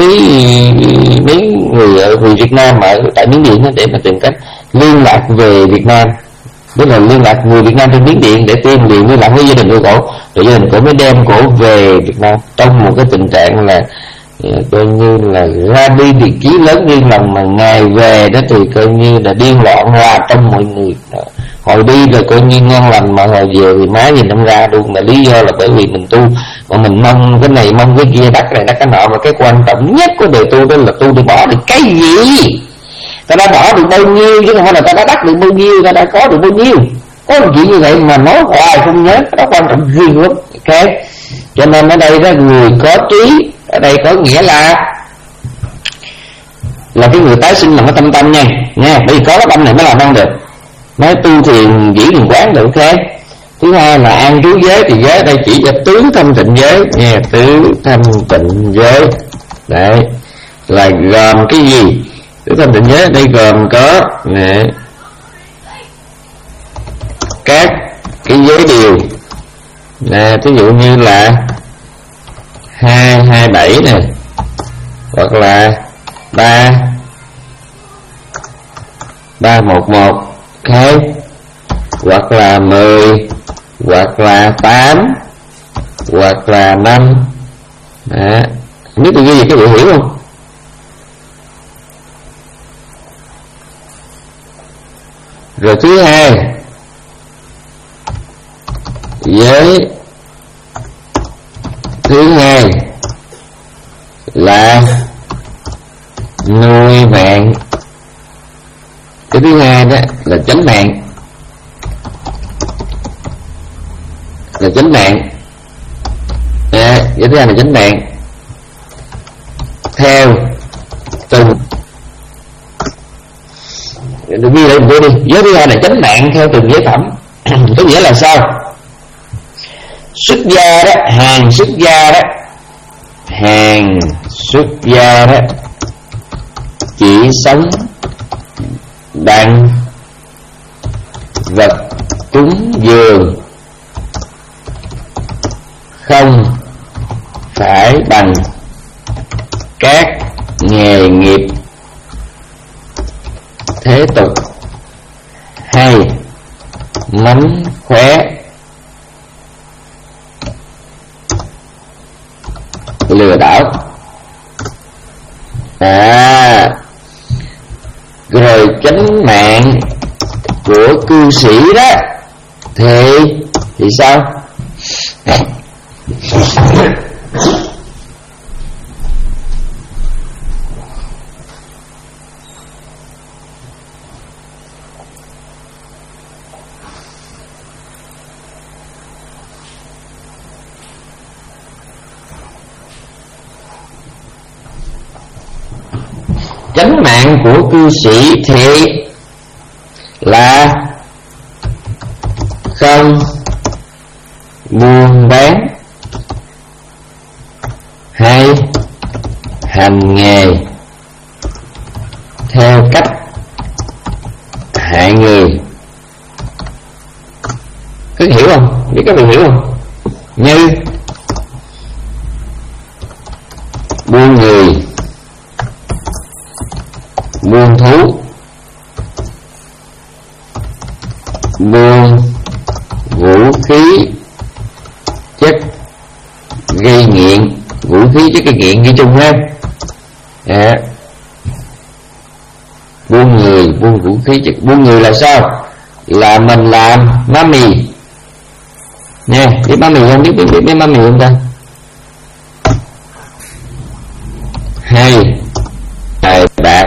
mấy người ở người Việt Nam ở tại Miến Điện để mà tìm cách liên lạc về Việt Nam, tức là liên lạc người Việt Nam trên Miến Điện để tìm liền liên lạc với gia đình của cổ, rồi gia đình cổ mới đem cổ về Việt Nam trong một cái tình trạng là coi như là ra đi thì chí lớn điên lòng, mà ngày về đó thì coi như là điên loạn hòa trong mọi người. Hồi đi là coi như ngon lành, mà hồi về thì má nhìn không ra luôn, là lý do là bởi vì mình tu mà mình mong cái này mong cái kia, đắc này đắc cái nọ, mà cái quan trọng nhất của đời tu đó là tu để bỏ được cái gì. Ta đã bỏ được bao nhiêu chứ không phải là ta đã đắc được bao nhiêu, ta đã có được bao nhiêu. Có một chuyện như vậy mà nói hoài không nhớ, đó quan trọng riêng lắm. Ok. Cho nên ở đây đó, người có trí ở đây có nghĩa là là cái người tái sinh bằng cái tâm tâm nha, nha, bởi vì có cái tâm này mới làm ăn được. Nói tu thiền dĩ thiền quán được. Ok. Thứ hai là an trú giới, thì giới ở đây chỉ cho tứ thanh tịnh giới nha, tứ thanh tịnh giới. Đấy, là gồm cái gì? Tứ thanh tịnh giới ở đây gồm có nè, các cái giới điều nè, ví dụ như là hai hai bảy nè, hoặc là ba ba một một, okay. Hoặc là mười, hoặc là tám, hoặc là năm. Đó. Không biết tôi ghi gì các bạn hiểu không? Rồi thứ hai, giới thứ hai là nuôi mạng. Cái thứ hai đó là chánh mạng, là chánh mạng. À, cái thứ hai là chánh mạng theo từng, đừng ghi lại một đi. Giới thứ hai là chánh mạng theo từng giới phẩm. Có nghĩa là sao? Xuất gia đó, hàng xuất gia đó, hàng xuất gia đó chỉ sống bằng vật cúng dường, không phải bằng các nghề nghiệp thế tục hay mánh khóe lừa đảo. À, rồi chánh mạng của cư sĩ đó thì thì sao? Chánh mạng của cư sĩ thì là không buôn bán hay hành nghề theo cách hại người. Có hiểu không? Biết các bạn hiểu không? Như buôn người, buôn thú, buôn vũ khí chất gây nghiện. Vũ khí chất gây nghiện ghi chung ha. À, buôn người, buôn vũ khí chất. Buôn người là sao? Là mình làm má mì nha. Biết má mì không? Biết biết biết, biết má mì không ta? Hay bài bạc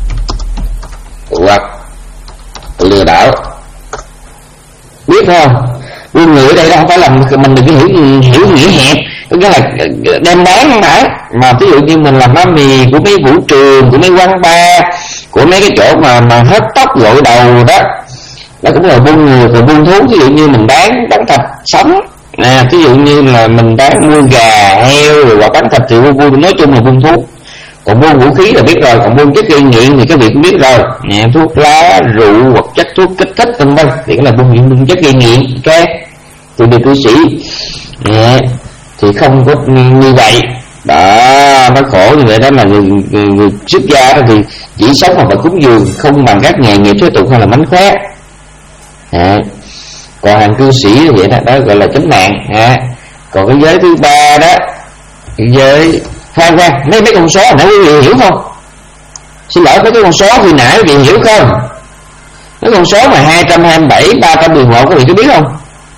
hoặc lừa đảo. Biết không? Buôn người ở đây đó không phải là mình đừng có hiểu hiểu nghĩa hẹp, có nghĩa là đem bán không phải, mà ví dụ như mình làm má mì của mấy vũ trường, của mấy quán bar, của mấy cái chỗ mà mà hết tóc gội đầu đó, đó cũng là buôn người. Còn buôn thú ví dụ như mình bán bán thịt sống, à, ví dụ như là mình bán mua gà heo rồi hoặc bán thịt thì buôn buôn nói chung là buôn thú. Còn buôn vũ khí là biết rồi, còn buôn chất gây nghiện thì các vị cũng biết rồi, nhẹ thuốc lá, rượu hoặc chất thuốc kích thích vân vân thì cũng là buôn nghiện, buôn chất gây nghiện. Ok, thì được cư sĩ nhẹ thì không có như vậy đó, nó khổ như vậy đó. Là người, người, người xuất gia thì chỉ sống mà phải cúng dường, không bằng các nghề nghiệp thế tục hay là mánh khóe. À, còn hàng cư sĩ thì vậy đó, đó gọi là chánh mạng. À, còn cái giới thứ ba đó, cái giới khoan khoan mấy mấy con số nãy quý vị hiểu không? Xin lỗi, mấy cái con số khi nãy quý vị hiểu không? Mấy con số mà hai trăm hai mươi bảy, ba trăm mười một các vị có biết không?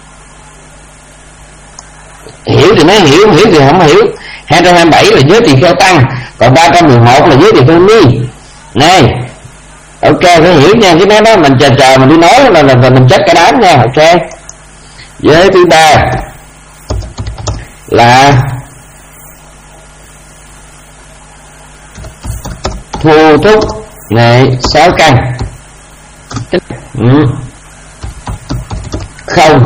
Hiểu thì nói hiểu, hiểu thì không hiểu. Hai trăm hai mươi bảy là giới tỳ kheo tăng, còn ba trăm mười một là giới tỳ kheo ni. Này, ok, phải hiểu nha, chứ mấy đó mình chờ chờ mình đi nói là, là, là mình chết cả đám nha. Ok, giới thứ ba là thu thúc này sáu căn. Ừ. Không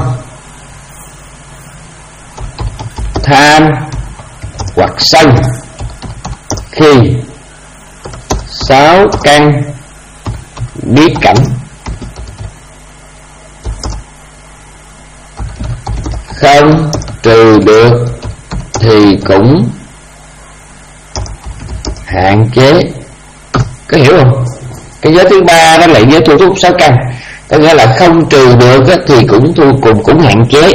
tham hoặc sân khi sáu căn biết cảnh. Không trừ được thì cũng hạn chế. Có hiểu không? Cái giới thứ ba đó là giới thu thúc sáu căn, có nghĩa là không trừ được thì cũng thu cùng cũng hạn chế.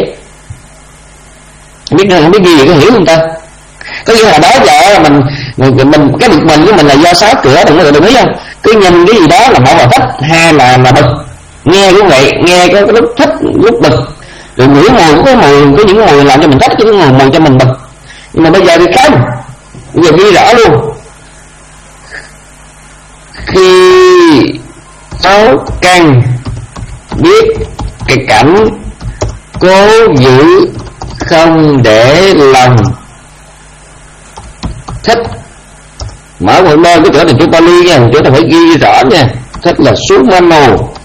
Biết không biết gì có hiểu không ta? Có nghĩa là đó giờ là mình mình, mình cái bực mình của mình là do sáu cửa, đừng có đồng ý không? Cứ nhìn cái gì đó là một là thích, hai là là bực. Nghe cũng vậy, nghe có cái lúc thích lúc bực, rồi ngửi mùi cũng có mùi, có những mùi làm cho mình thích, có những mùi, mùi cho mình bực. Nhưng mà bây giờ thì không, bây giờ ghi rõ luôn. Khi sáu căn biết cái cảnh cố giữ không để lòng thích. Mở một nơi cái chỗ này chúng ta ly nha, chỗ ta phải ghi rõ nha. Thích là sumano.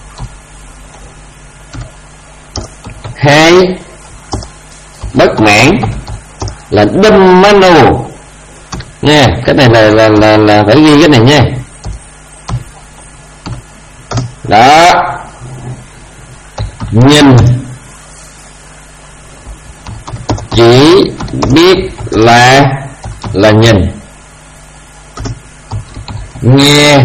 Hai, bất mãn là dhammano nha. Cái này là là là, là phải ghi cái này nha. Đó, nhìn chỉ biết là là nhìn. Nghe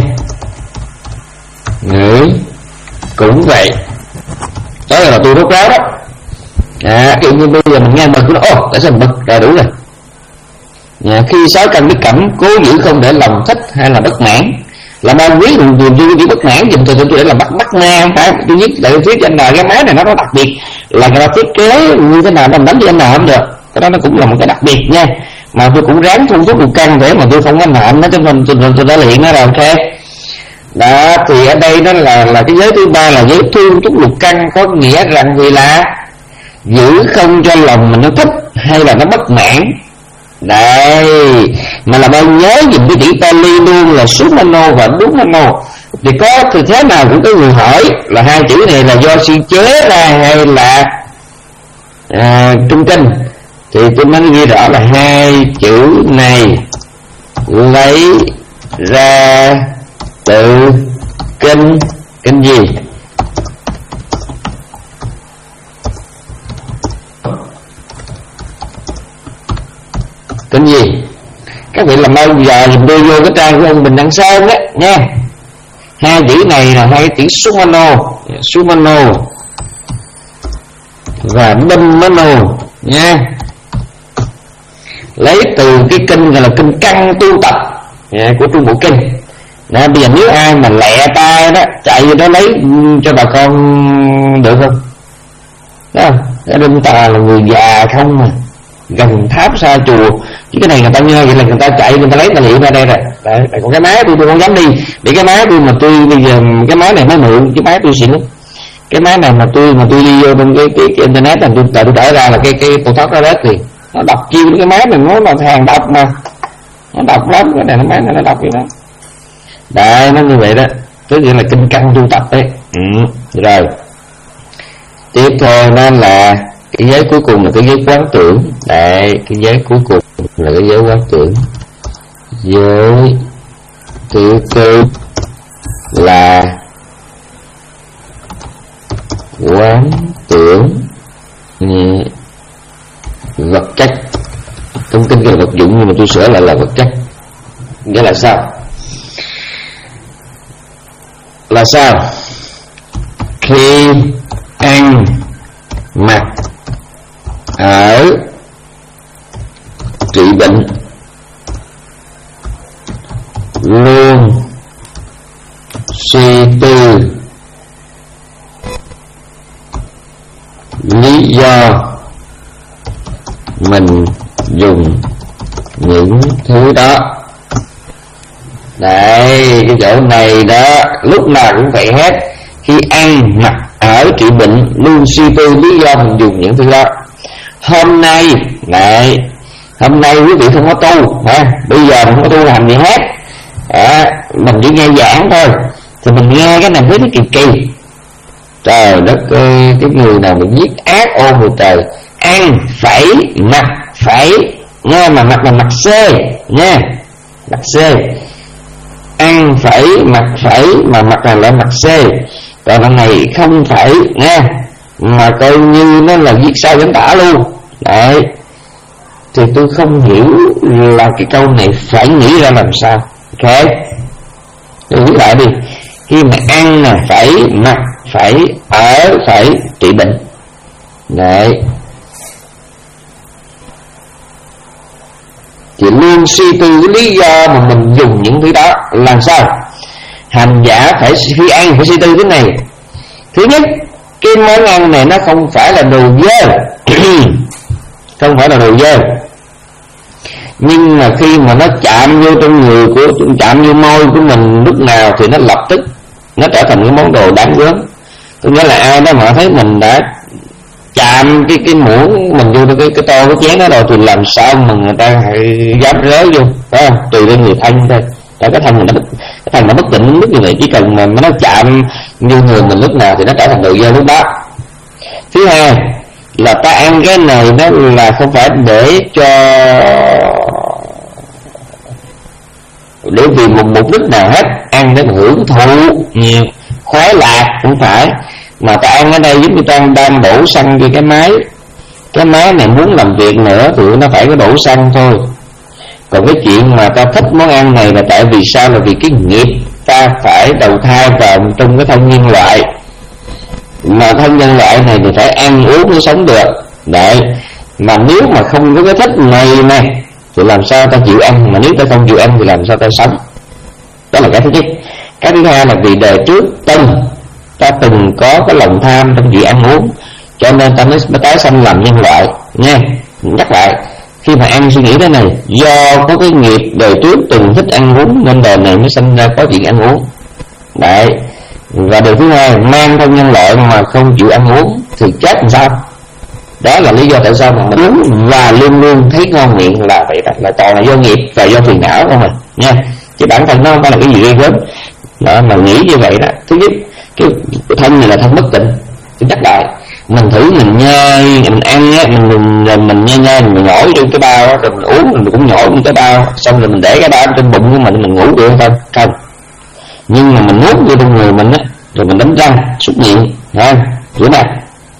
ngửi cũng vậy. Đó là tôi rốt ráo đó. À, kiểu như bây giờ mình nghe bực nó, ô tại sao mình bực, rồi đủ rồi. À, khi sáu căn biết cẩm, cố giữ không để lòng thích hay là bất mãn. Là bao quý dùng dùng dùng chữ bất mãn dùng từ từ để là bắt bắt na, không phải. Tôi nhất lại thuyết cho anh là cái máy này nó có đặc biệt là người ta thiết kế như thế nào mình đánh cho anh nào không được. Cái đó nó cũng là một cái đặc biệt nha. Mà tôi cũng ráng thu hút lục căn để mà tôi không có nạm nó, cho nên tôi, tôi, tôi đã luyện nó rồi, ok. Đó thì ở đây nó là là cái giới thứ ba là giới thu hút lục căn, có nghĩa rằng gì là giữ không cho lòng mình nó thích hay là nó bất mãn. Đây mà là bao nhớ dùng cái chữ Pali luôn là Sumano và Dumano. Thì có thì thế nào cũng có người hỏi là hai chữ này là do sư chế ra hay là à, trung kinh. Thì tôi nói ghi rõ là hai chữ này lấy ra từ kinh. Kinh gì? Kinh gì? Các vị làm ơn giờ dùm tôi vô cái trang của ông Bình Đăng Sơn đó nha. Hai chữ này là hai chữ Sumano, Sumano và Dumano nha. Lấy từ cái kinh gọi là kinh căn tu tập nha, của Trung Bộ Kinh. Đó, bây giờ nếu ai mà lẹ tay đó chạy vô đó lấy cho bà con được không? Đó, cái đinh tà là người già không mà gần tháp xa chùa, chứ cái này người ta nghe vậy là người ta chạy, người ta lấy tài liệu ra đây rồi. Đấy, còn cái máy tôi tôi không dám đi, để cái máy tôi mà tôi bây giờ cái máy này mới mượn, cái máy tôi xịn lắm. Cái máy này mà tôi mà tôi đi vô bên cái cái, cái internet này tôi tôi trở ra là cái cái phô thoát ra đó thì nó đọc chiêu cái máy này nó là hàng đọc mà nó đọc lắm, cái này nó máy này nó đọc vậy đó. Đấy, nó như vậy đó, tức là kinh căn tu tập đấy. Ừ, rồi tiếp theo nó là cái giới cuối cùng là cái giới quán tưởng. Đấy, cái giới cuối cùng là cái giới quán tưởng. Giới thứ tư là quán tưởng vật chất. Trong kinh là vật dụng nhưng mà tôi sửa lại là vật chất. Nghĩa là sao? Là sao? Khi ăn mặc ở trị bệnh luôn suy tư lý do mình dùng những thứ đó. Đây, cái chỗ này đó lúc nào cũng vậy hết. Khi ăn mặc ở trị bệnh luôn suy tư lý do mình dùng những thứ đó. Hôm nay này, hôm nay quý vị không có tu ha, bây giờ mình không có tu làm gì hết à, mình chỉ nghe giảng thôi, thì mình nghe cái này với cái kỳ kỳ. Trời đất ơi, cái người nào mình giết ác ôn người trời. Ăn phải mặc phải nghe, mà mặc là mặc xê nha, mặc xê. Ăn phải mặc phải mà mặc là lại mặc xê. Còn lần này không phải nha, mà coi như nó là viết sao diễn tả luôn. Đấy, thì tôi không hiểu là cái câu này phải nghĩ ra làm sao. Ok, tôi viết lại đi. Khi mà ăn là phải mặc phải ở phải trị bệnh. Đấy, thì luôn suy tư cái lý do mà mình dùng những thứ đó. Làm sao? Hành giả phải khi ăn phải suy tư cái này. Thứ nhất, cái món ăn này nó không phải là đồ dơ không phải là đồ dơ, nhưng mà khi mà nó chạm vô trong người của chạm vô môi của mình lúc nào thì nó lập tức nó trở thành cái món đồ đáng gớm. Tôi nói là ai đó mà thấy mình đã chạm cái cái muỗng mình vô cái cái tô cái chén đó rồi thì làm sao mà người ta dám rớ vô, phải không? Tùy lên người thân thôi. Tại cái thân mình nó cái thân nó bất tỉnh mức như vậy, chỉ cần mà nó chạm như người mình lúc nào thì nó trở thành đồ dơ lúc đó. Thứ hai là ta ăn cái này nó là không phải để cho để vì một mục đích nào hết, ăn để mà hưởng thụ nhiều khoái lạc cũng phải, mà ta ăn ở đây giống như ta đang đổ xăng cho cái máy. Cái máy này muốn làm việc nữa thì nó phải có đổ xăng thôi. Còn cái chuyện mà ta thích món ăn này là tại vì sao? Là vì cái nghiệp ta phải đầu thai vào trong cái thân nhân loại, mà thân nhân loại này thì phải ăn uống mới sống được. Đấy, mà nếu mà không có cái thích này nè thì làm sao ta chịu ăn, mà nếu ta không chịu ăn thì làm sao ta sống. Đó là cái thứ nhất. Cái thứ hai là vì đời trước từng ta từng có cái lòng tham trong chuyện ăn uống, cho nên ta mới tái sanh làm nhân loại nha. Nhắc lại, khi mà ăn suy nghĩ thế này, do có cái nghiệp đời trước từng thích ăn uống nên đời này mới sinh ra có chuyện ăn uống. Đấy. Và điều thứ hai, mang thân nhân loại mà không chịu ăn uống thì chết làm sao? Đó là lý do tại sao mà mình uống và luôn luôn thấy ngon miệng là vậy đó, là toàn là do nghiệp và do phiền não không à nha. Chứ bản thân nó không phải là cái gì ghê gớm. Đó, mà nghĩ như vậy đó. Thứ nhất, cái thân này là thân bất tịnh. Tôi nhắc lại, mình thử mình nhai, mình ăn á, mình mình mình nhai nhai mình nhỏi trong cái bao, rồi mình uống mình cũng nhỏi trong cái bao, xong rồi mình để cái bao trên bụng của mình mình ngủ được không? Không. Nhưng mà mình nuốt vô trong người mình á, rồi mình đánh răng, súc miệng, ha, rửa mặt,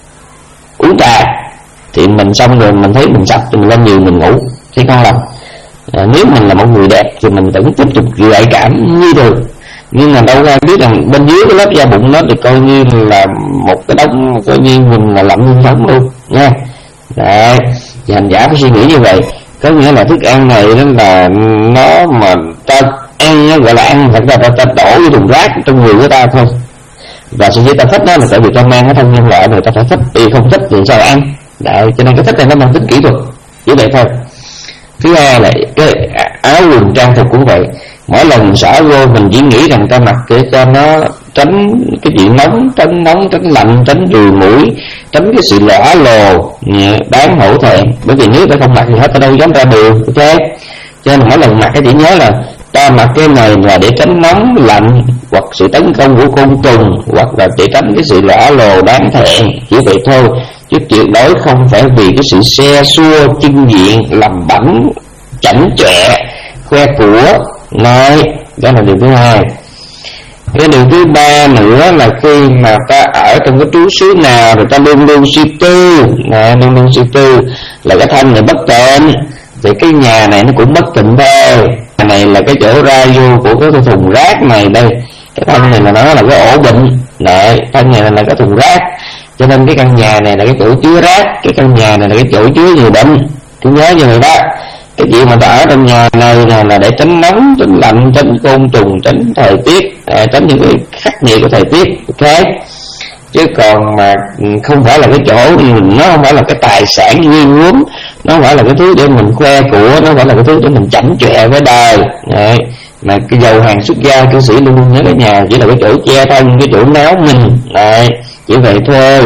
uống trà, thì mình xong rồi mình thấy mình sạch thì mình lên giường mình ngủ, thấy ngon lành. À, nếu mình là một người đẹp thì mình vẫn tiếp tục gợi cảm như thường, nhưng mà đâu ai biết rằng bên dưới cái lớp da bụng nó thì coi như là một cái đống, coi như mình là lạnh như sống luôn nha. Đấy, thì hành giả phải suy nghĩ như vậy. Có nghĩa là thức ăn này đó là nó mà ta ăn gọi là ăn, thật ra ta, ta đổ cái thùng rác trong người của ta thôi. Và sự ta thích đó là tại vì ta mang cái thân nhân loại này, ta phải thích, vì không thích thì sao ăn. Đấy, cho nên cái thích này nó mang tính kỹ thuật, chỉ vậy thôi. Thứ hai là cái áo quần trang phục cũng vậy. Mỗi lần xả vô mình chỉ nghĩ rằng ta mặc để cho nó tránh cái chuyện nóng, tránh nóng, tránh lạnh, tránh ruồi mũi, tránh cái sự lõa lồ đáng hổ thẹn. Bởi vì nếu ta không mặc thì hết ta đâu dám ra đường, ok? Cho nên mỗi lần mặc cái chỉ nhớ là ta mặc cái này là để tránh nóng, lạnh, hoặc sự tấn công của côn trùng, hoặc là để tránh cái sự lõa lồ đáng thẹn, chỉ vậy thôi. Chứ tuyệt đối không phải vì cái sự xe xua, chưng diện, làm bẩn, chảnh chọe, khoe của. Nói, đó là điều thứ hai. Cái điều thứ ba nữa là khi mà ta ở trong cái trú xứ nào rồi ta luôn luôn suy tư, à, luôn luôn suy tư là cái thân này bất tịnh, thì cái nhà này nó cũng bất tịnh thôi. Nhà này là cái chỗ ra vô của cái thùng rác này đây, cái thân này là nó là cái ổ bệnh, đấy, thân này là cái thùng rác, cho nên cái căn nhà này là cái chỗ chứa rác, cái căn nhà này là cái chỗ chứa nhiều bệnh. Cứ nhớ như vậy đó. Cái chuyện mà ta ở trong nhà này là, là để tránh nóng, tránh lạnh, tránh côn trùng, tránh thời tiết, à, tránh những cái khắc nghiệt của thời tiết, ok? Chứ còn mà không phải là cái chỗ, nó không phải là cái tài sản duy gớm, nó không phải là cái thứ để mình khoe của, nó không phải là cái thứ để mình chảnh chọe với đời. Đấy. Mà cái giàu hàng xuất gia cư sĩ luôn luôn nhớ cái nhà chỉ là cái chỗ che thân, cái chỗ náo mình. Đấy, chỉ vậy thôi.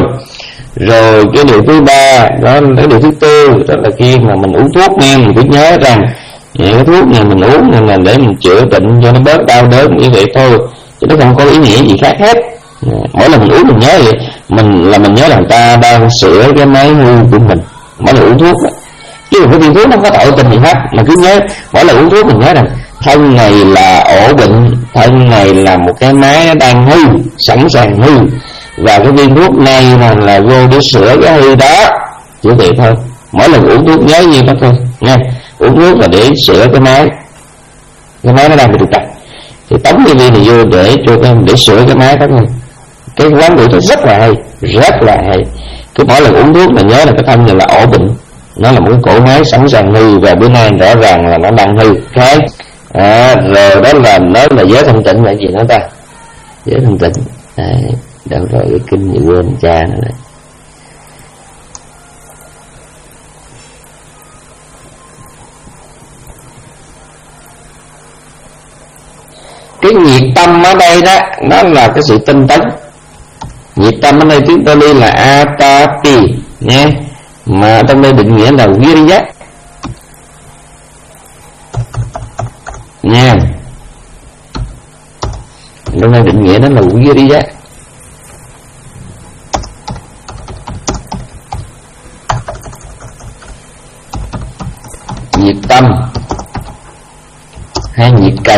Rồi cái điều thứ ba, đó là cái điều thứ tư, đó là khi mà mình uống thuốc nha, mình cứ nhớ rằng cái thuốc này mình uống này là để mình chữa bệnh cho nó bớt đau đớn, như vậy thôi, chứ nó không có ý nghĩa gì khác hết. Mỗi lần mình uống mình nhớ vậy, mình là mình nhớ rằng ta đang sửa cái máy hư của mình mỗi lần uống thuốc đó. Chứ một cái viên thuốc nó không có tội tình gì hết, mà cứ nhớ mỗi lần uống thuốc mình nhớ rằng thân này là ổ bệnh, thân này là một cái máy nó đang hư, sẵn sàng hư, và cái viên thuốc này là, là vô để sửa cái hư đó, chỉ vậy thôi. Mỗi lần uống thuốc nhớ như đó thôi nha. Uống thuốc là để sửa cái máy, cái máy nó đang bị trục trặc, thì tống cái viên này vô để cho em để sửa cái máy đó thôi. Cái quán của tôi rất là hay, rất là hay. Cứ mỗi lần uống thuốc là nhớ là cái thân này là ổ bệnh, nó là một cái cỗ máy sẵn sàng hư, và bữa nay rõ ràng là nó đang hư. Okay. À, rồi đó là nói là giới thanh tịnh là gì nữa ta? Giới thanh tịnh. Đấy, đâu rồi cái kinh gì quên cha nữa này. Cái nhiệt tâm ở đây đó, nó là cái sự tinh tấn. Nhiệt tâm ở đây tiếng Pali là atapi nha, mà trong đây định nghĩa là virya nha. Trong đây định nghĩa đó là virya. Nhiệt tâm hay nhiệt cần.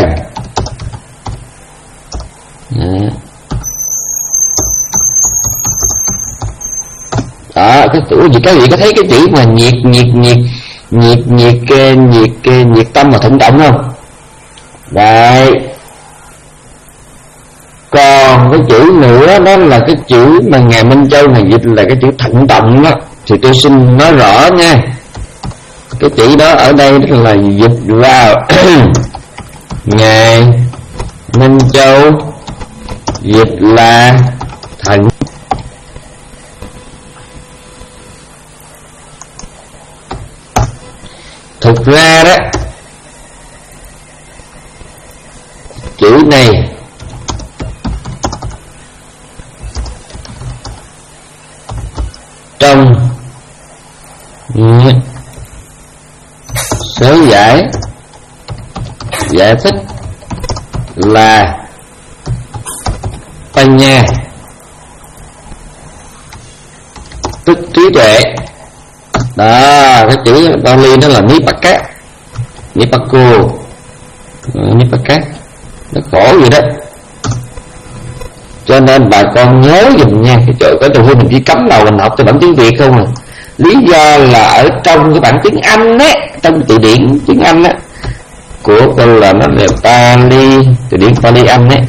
Đó, cái chữ gì, các vị có thấy cái chữ mà nhiệt nhiệt nhiệt nhiệt nhiệt nhiệt nhiệt, nhiệt tâm mà thận trọng không? Đấy. Còn cái chữ nữa đó là cái chữ mà ngài Minh Châu này dịch là cái chữ thận trọng đó, thì tôi xin nói rõ nha. Cái chữ đó ở đây là dịch vào Ngài Minh Châu, dịch là Thận. Thực ra đó, chữ này trong sớ giải giải thích là Panya, tức trí tuệ. Đó, cái chữ Pali đó là Nipaka, Nipako, Nipaka, nó khổ gì đó. Cho nên bà con nhớ dùm nha. Cái chỗ cái từ khi mình chỉ cấm đầu mình học cho bản tiếng Việt không à. Lý do là ở trong cái bản tiếng Anh á, trong từ điển tiếng Anh á của tôi là nó là Pali, từ điển Pali Anh ấy,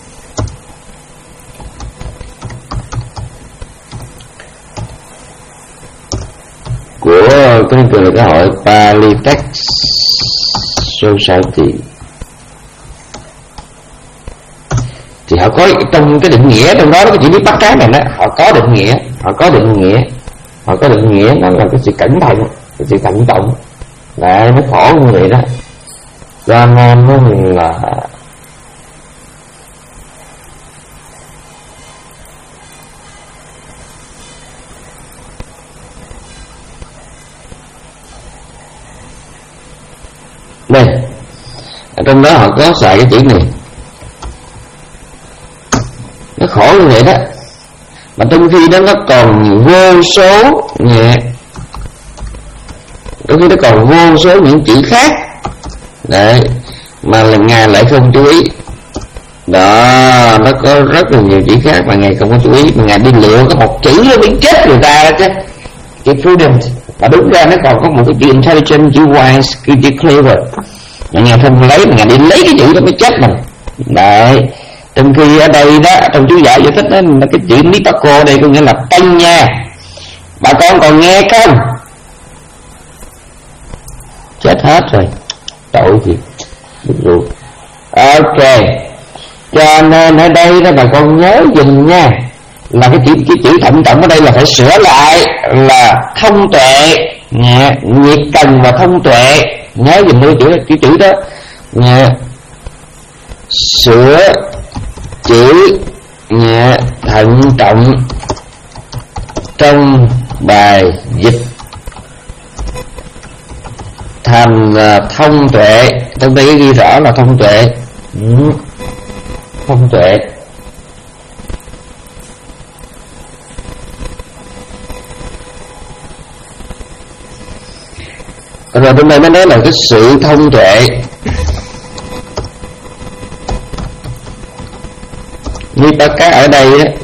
của cái cái, cái hội Pali Text Society, thì họ có trong cái định nghĩa trong đó, nó chỉ biết bắt cái này đó, họ có định nghĩa, họ có định nghĩa, họ có định nghĩa nó là cái sự cẩn thận, cái sự thận trọng. Đấy, nó khổ như vậy đó. Cho nên nó là đây, ở trong đó họ có xài cái chữ này, nó khổ như vậy đó. Mà trong khi đó nó còn vô số nhẹ, đôi khi nó còn vô số những chữ khác đấy mà là Ngài lại không chú ý. Đó, nó có rất là nhiều chữ khác mà Ngài không có chú ý, mà Ngài đi lựa có một chữ nó bị chết người ta đó chứ, chữ prudent. Và đúng ra nó còn có một cái chữ intelligent, chữ wise, cái chữ clever, mà Ngài không lấy, mà Ngài đi lấy cái chữ đó mới chết mình. Đấy, trong khi ở đây đó, trong chú giải giải thích đó, là cái chữ Nipako đây có nghĩa là tanh nha. Bà con còn nghe không? Chết hết rồi, tội gì được rồi. Ok, cho nên ở đây đó bà con nhớ dùm nha, là cái chữ cái chữ thận trọng ở đây là phải sửa lại là thông tuệ, nha, nhiệt cần và thông tuệ. Nhớ dùm cái chữ chữ chữ đó nha. Sửa chữ nha, thận trọng trong bài dịch thành uh, thông tuệ. Trong đây ghi rõ là thông tuệ. ừ. Thông tuệ. Rồi trong đây mới nói là cái sự thông tuệ. Nipaka ở đây đó,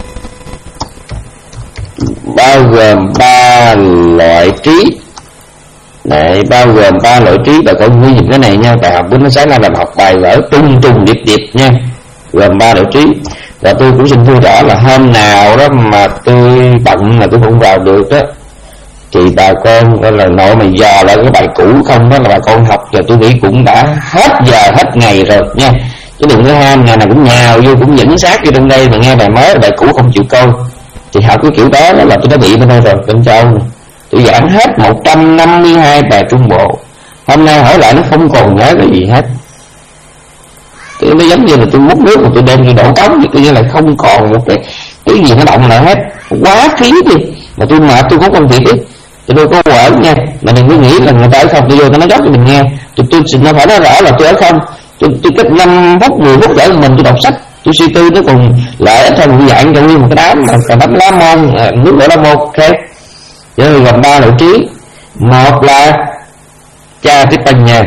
bao gồm ba loại trí. Đấy, bao gồm ba loại trí. Bà con ghi những cái này nha, bài học của nó sáng nay làm học bài vở trung trùng điệp điệp nha, gồm ba loại trí. Và tôi cũng xin thưa rõ là hôm nào đó mà tôi bận mà tôi không vào được đó, thì bà con coi là nội mà dò lại cái bài cũ không đó là bà con học, và tôi nghĩ cũng đã hết giờ hết ngày rồi nha. Chứ đừng có ham ngày nào cũng nhào vô, cũng dẫn sát vô trong đây mà nghe bài mới bài cũ không chịu coi. Thì học cái kiểu đó, đó là tôi đã bị bên đây rồi. Bên châu tôi giảng hết một trăm năm mươi hai bài trung bộ, hôm nay hỏi lại nó không còn nhớ cái gì hết. Tôi nó giống như là tôi múc nước mà tôi đem tôi đổ cống, thì tôi như là không còn một cái cái gì nó động lại hết, quá phí đi. Mà tôi mà tôi có công việc ấy, tôi đâu có ở nha. Mà đừng có nghĩ là người ta ở không, tôi vô tôi nói dốc cho mình nghe. Tôi tôi xin nó phải nói rõ là tôi ở không. Tôi, tôi cách năm phút mười phút để mình tôi đọc sách, tôi suy tư nó còn lại ít hơn dạng trong như một cái đám mà cả đám lá môn, nước đổ lá môn. Ok, rồi gồm ba loại trí. Một là cha tiếp bành nhà,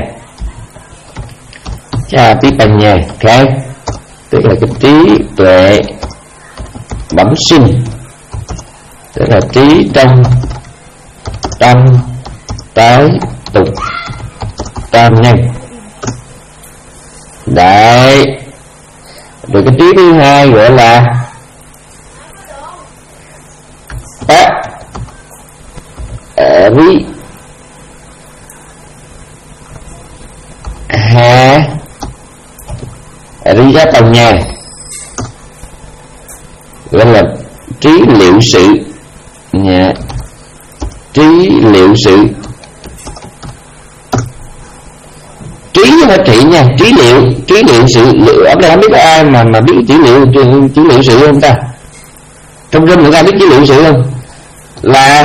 cha tiếp bành nhà, ok, tức là cái trí tuệ bẩm sinh, tức là trí trong tâm tái tục tam nhân. Đấy, rồi cái trí thứ hai gọi là bát ví lý giá tòa nhà, gọi là trí liệu sự. Nhà trí liệu sự, trí với phải trị nha, trí liệu, trí liệu sự. Ở đây không biết có ai mà mà biết trí liệu trí liệu sự không ta? Trong rừng người ta biết trí liệu sự không? Là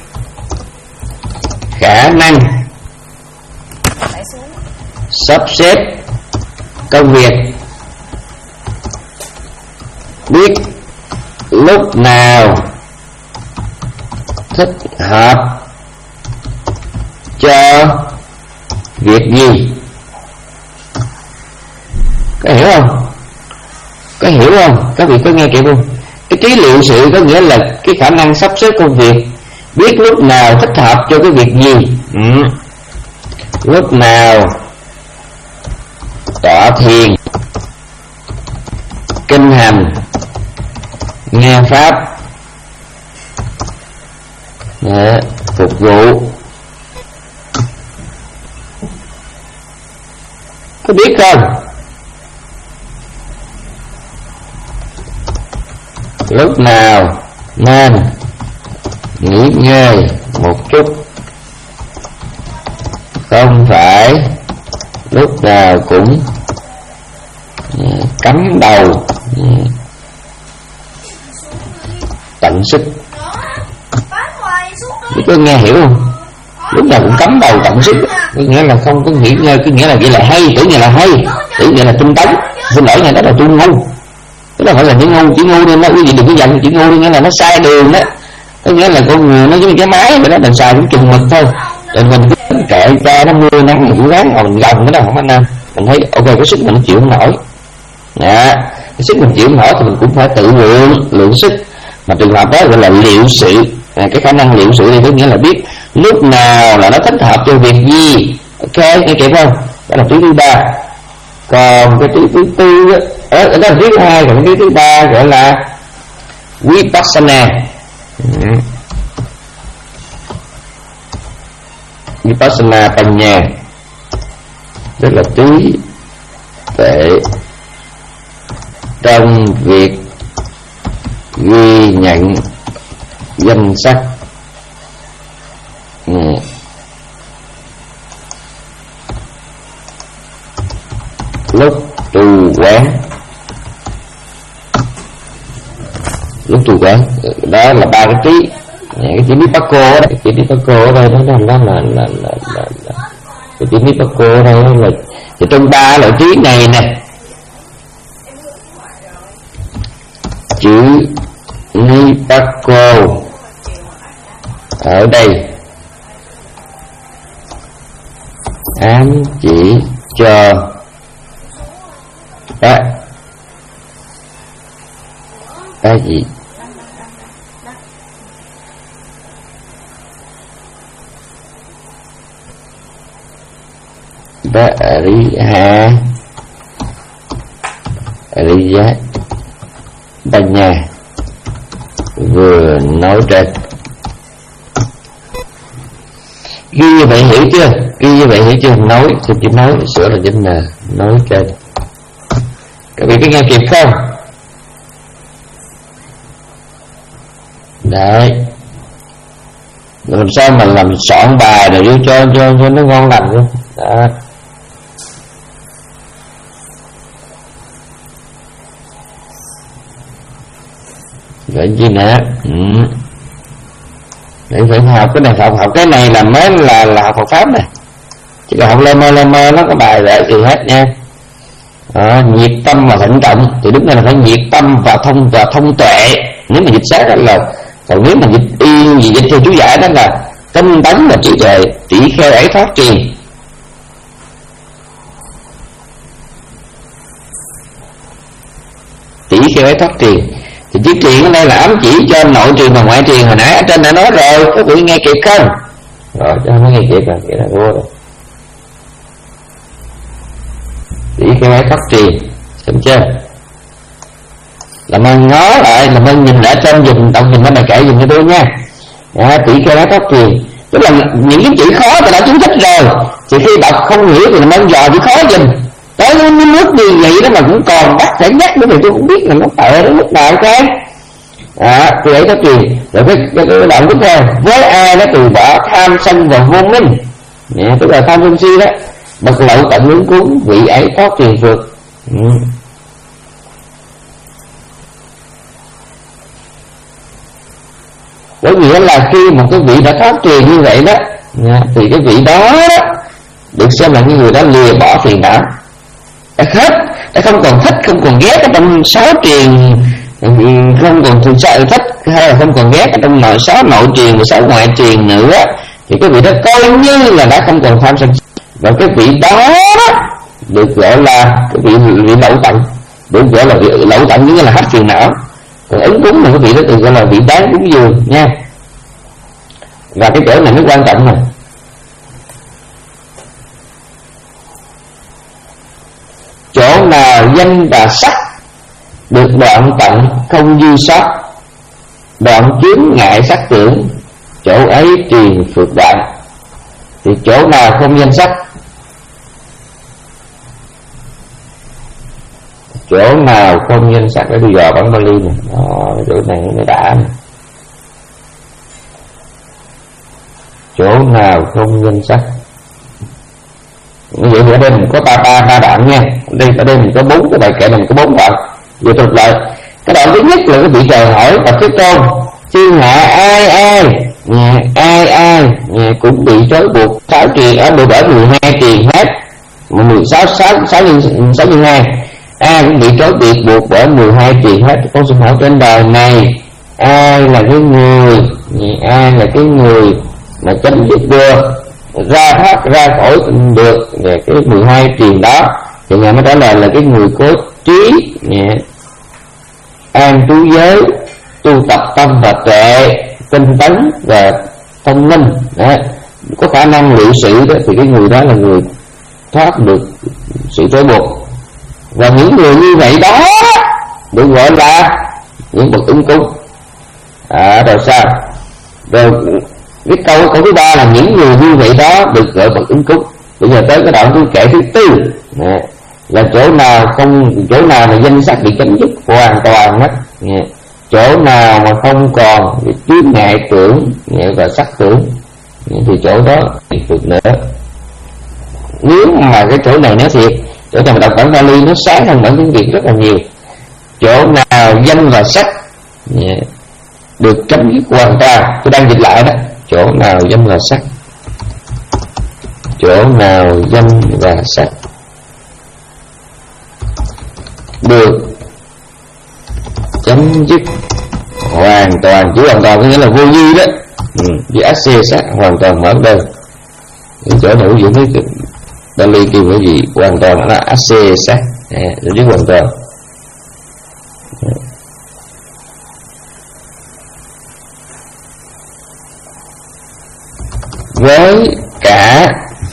khả năng sắp xếp công việc, biết lúc nào thích hợp cho việc gì. Có hiểu không? Có hiểu không? Các vị có nghe kịp không? Cái trí liệu sự có nghĩa là cái khả năng sắp xếp công việc, biết lúc nào thích hợp cho cái việc gì. ừ. Lúc nào tọa thiền, kinh hành, nghe pháp, Đấy, phục vụ. Có biết không? Lúc nào nên nghỉ ngơi một chút, không phải lúc nào cũng cắm đầu tận sức. Có nghe hiểu không? Lúc nào cũng cắm đầu tận sức, có nghĩa là không có nghỉ ngơi. Có nghĩa là vậy là hay, tưởng như là hay, tưởng như là tinh tấn. Xin lỗi nha, đó là tôi ngu. Đó là phải là chữ ngu, chữ ngu nên nó quý vị đừng có dành chữ ngu, nghĩa là nó sai đường đó. Có nghĩa là con người nó giống như cái máy vậy đó, mình xài cũng chừng mực thôi. Rồi mình cứ kệ cho nó mưa nắng mình cũng ráng ngồi mình gồng cái đó không anh em. Mình thấy ok cái sức mình chịu không nổi. Dạ, cái sức mình chịu không nổi thì mình cũng phải tự lượng lượng sức. Mà trường hợp đó gọi là liệu sự. À, cái khả năng liệu sự thì có nghĩa là biết lúc nào là nó thích hợp cho việc gì. Ok, nghe kịp không? Đó là trí thứ ba. Còn cái trí thứ tư đó, ở đó là trí thứ hai, còn cái trí thứ ba gọi là Vipassana. ừ. Vipassana Panya, rất là trí tuệ trong việc ghi nhận danh sách. ừ. Lúc trụ quán, lúc trụ quán đó là ba cái trí. Cái trí Vipakko đó, cái trí Vipakko ở đây nó là là là là, là, là, là. Cái trí Vipakko ở đây là thì trong ba loại trí này nè, chữ Vipakko ở đây ám chỉ cho cái cái gì? Đó Ariha Ariya Panya vừa nói trên. Ghi như vậy hiểu chưa? Ghi như vậy hiểu chưa? Nói thì chỉ nói, sửa là chính là nói trên. Các vị có nghe kịp không? Đấy, làm sao mà làm soạn bài rồi vô cho cho cho nó ngon lành luôn. Đó. Vậy gì nè? Ừ. Để phải học cái này, học học cái này là mới là là học Phật pháp này. Chứ còn học lơ mơ lơ mơ nó có bài vậy thì hết nha. Đó, nhiệt tâm và thận trọng thì đúng là phải nhiệt tâm và thông và thông tuệ. Nếu mà dịch sát đó là, còn nếu mà dịch y gì dịch theo chú giải đó là tinh tấn và trí tuệ, tỷ kheo ấy thoát truyền. Tỷ kheo ấy thoát truyền thì chữ truyền ở đây là ám chỉ cho nội truyền và ngoại truyền. Hồi nãy ở trên đã nói rồi, các vị nghe kịp không? Rồi cho nó nghe kịp rồi, vậy là vô rồi. Tỷ kheo ấy thoát truyền, xem chưa? Làm ơn ngó lại, làm ơn nhìn lại trên dùm, đọc nhìn lên bài kể dùm cho tôi nha. À, tỷ kheo ấy thoát truyền, tức là những cái chữ khó thì đã chú thích rồi, thì khi đọc không hiểu thì làm ơn dò chữ khó dùm. tới cái nước như vậy đó mà cũng còn bắt phải nhắc nữa thì tôi cũng biết là nó tệ đến mức nào cái à, thì ấy có truyền rồi cái, cái, cái đoạn tiếp theo, với ai đã từ bỏ tham sân và vô minh, yeah, tức là tham sân si đó, bậc lậu tận ứng cúng, vị ấy thoát tiền phượt. ừ. Bởi vì là khi một cái vị đã thoát truyền như vậy đó, yeah, thì cái vị đó được xem là những người đã lìa bỏ phiền não, đã hết, đã không còn thích, không còn ghét ở trong sáu truyền, không còn thường sợ thích hay là không còn ghét ở trong nội sáu nội truyền và sáu ngoại truyền nữa, thì cái vị đó coi như là đã không còn tham sân. Và cái vị đó được gọi là cái vị vị lậu tận, được gọi là vị lậu tận nghĩa là hết phiền não. Còn ứng cúng là cái vị đó được gọi là vị đáng cúng dường nha. Và cái chỗ này mới quan trọng này, chỗ nào danh và sắc được đoạn tận không dư sót, đoạn chướng ngại sắc tưởng, chỗ ấy truyền phượt đại. Thì chỗ nào không danh sắc, chỗ nào không danh sắc, để tôi dò bản Bali này, đó, chỗ này mới đã này. Chỗ nào không danh sắc, như vậy ở đây mình có ba ba ba đoạn nha. Đây ở đây mình có bốn cái bài kệ này, mình có bốn đoạn. Vậy thuật lại, cái đoạn thứ nhất là cái vị trời hỏi Bạch Thế Tôn, thiên hạ ai ai nhà ai ai nhà cũng bị trói buộc sáu truyền ở độ bởi mười hai truyền hết, mười sáu sáu sáu nhân sáu nhân hai, ai cũng bị trói buộc buộc bởi mười hai truyền hết. Con xin hỏi trên đời này ai là cái người, ai là cái người mà chấm dứt được, ra thoát ra khỏi được về cái mười hai truyền đó? Thì ngài mới trả lời là cái người có trí, an trú giới, tu tập tâm và tuệ, tinh tấn và thông minh đó, có khả năng liệu sự đó, thì cái người đó là người thoát được sự trói buộc. Và những người như vậy đó được gọi là những bậc ứng cúng. À, rồi sao? Rồi cái câu câu thứ ba là những người như vậy đó được gọi bậc ứng cúng. Bây giờ tới cái đoạn thứ kệ thứ tư nè, là chỗ nào không, chỗ nào mà danh sắc bị chấm dứt hoàn toàn hết, chỗ nào mà không còn chướng ngại tưởng và sắc tưởng, thì chỗ đó thì phượt nữa. Nếu mà cái chỗ này nó thiệt, chỗ này mà đọc bản Bali nó sáng hơn bản tiếng Việt rất là nhiều. Chỗ nào danh và sắc được chấm dứt hoàn toàn, tôi đang dịch lại đó, chỗ nào danh và sắc, chỗ nào danh và sắc được chấm dứt hoàn toàn, chữ hoàn toàn có nghĩa là vô dư đó, ừ, với ác sắc hoàn toàn mở đơn. Cái chỗ này ví dụ với Bali kêu cái gì hoàn toàn là ác sắc, chấm dứt hoàn toàn. Với cả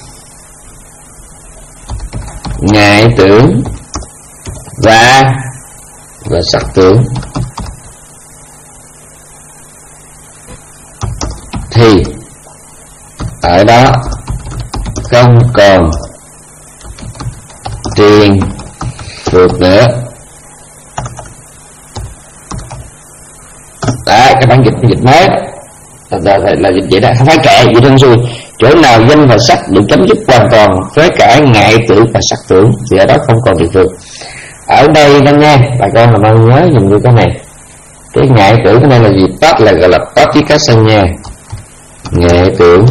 ngại tưởng và và sắc tưởng thì ở đó không còn truyền phượt nữa. Đấy, các bạn dịch dịch mới là, là, là dịch vậy đó, không phải kệ vậy đơn xuôi. Chỗ nào danh và sắc được chấm dứt hoàn toàn với cả ngại tưởng và sắc tưởng thì ở đó không còn truyền phượt. Ở đây đó nghe bà con là mang nhớ dùm như cái này, cái ngại tưởng cái này là gì? Tát là gọi là tát với cá sanh nha, ngại tưởng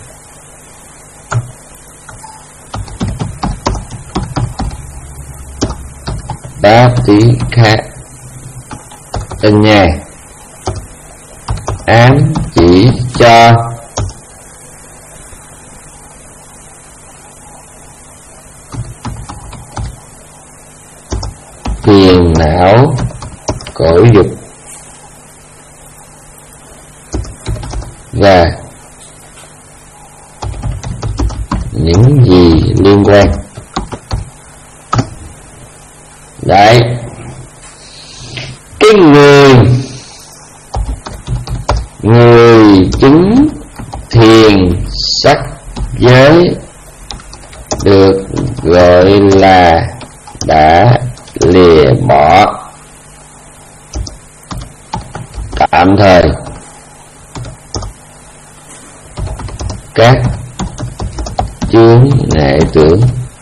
tát tí khá sanh nha, ám chỉ cho phiền não cõi dục và những gì liên quan. Đấy, cái người người chứng thiền sắc giới được gọi là đã lìa bỏ tạm thời các chướng ngại tưởng.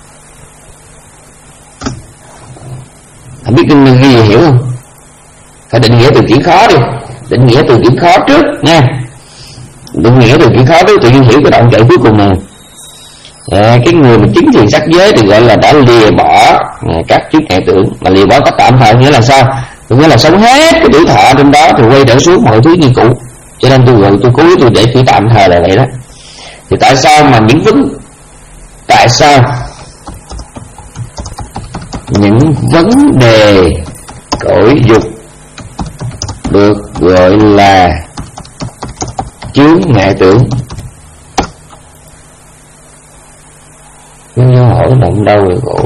Không biết cái gì hiểu không? Phải định nghĩa từ điển khó đi, định nghĩa từ điển khó trước nha. Định nghĩa từ điển khó trước tự nhiên hiểu cái đoạn chạy cuối cùng này. À, cái người mà chứng thiền sắc giới thì gọi là đã lìa bỏ à, các chướng ngại tưởng. Mà lìa bỏ các tạm thời nghĩa là sao? Nghĩa là sống hết cái tuổi thọ trong đó thì quay trở xuống mọi thứ như cũ. Cho nên tôi gọi tôi cố ý tôi để chữ tạm thời là vậy đó. Thì tại sao mà những vấn tại sao những vấn đề cõi dục được gọi là chướng ngại tưởng? Nếu hỏi nằm đâu rồi gọi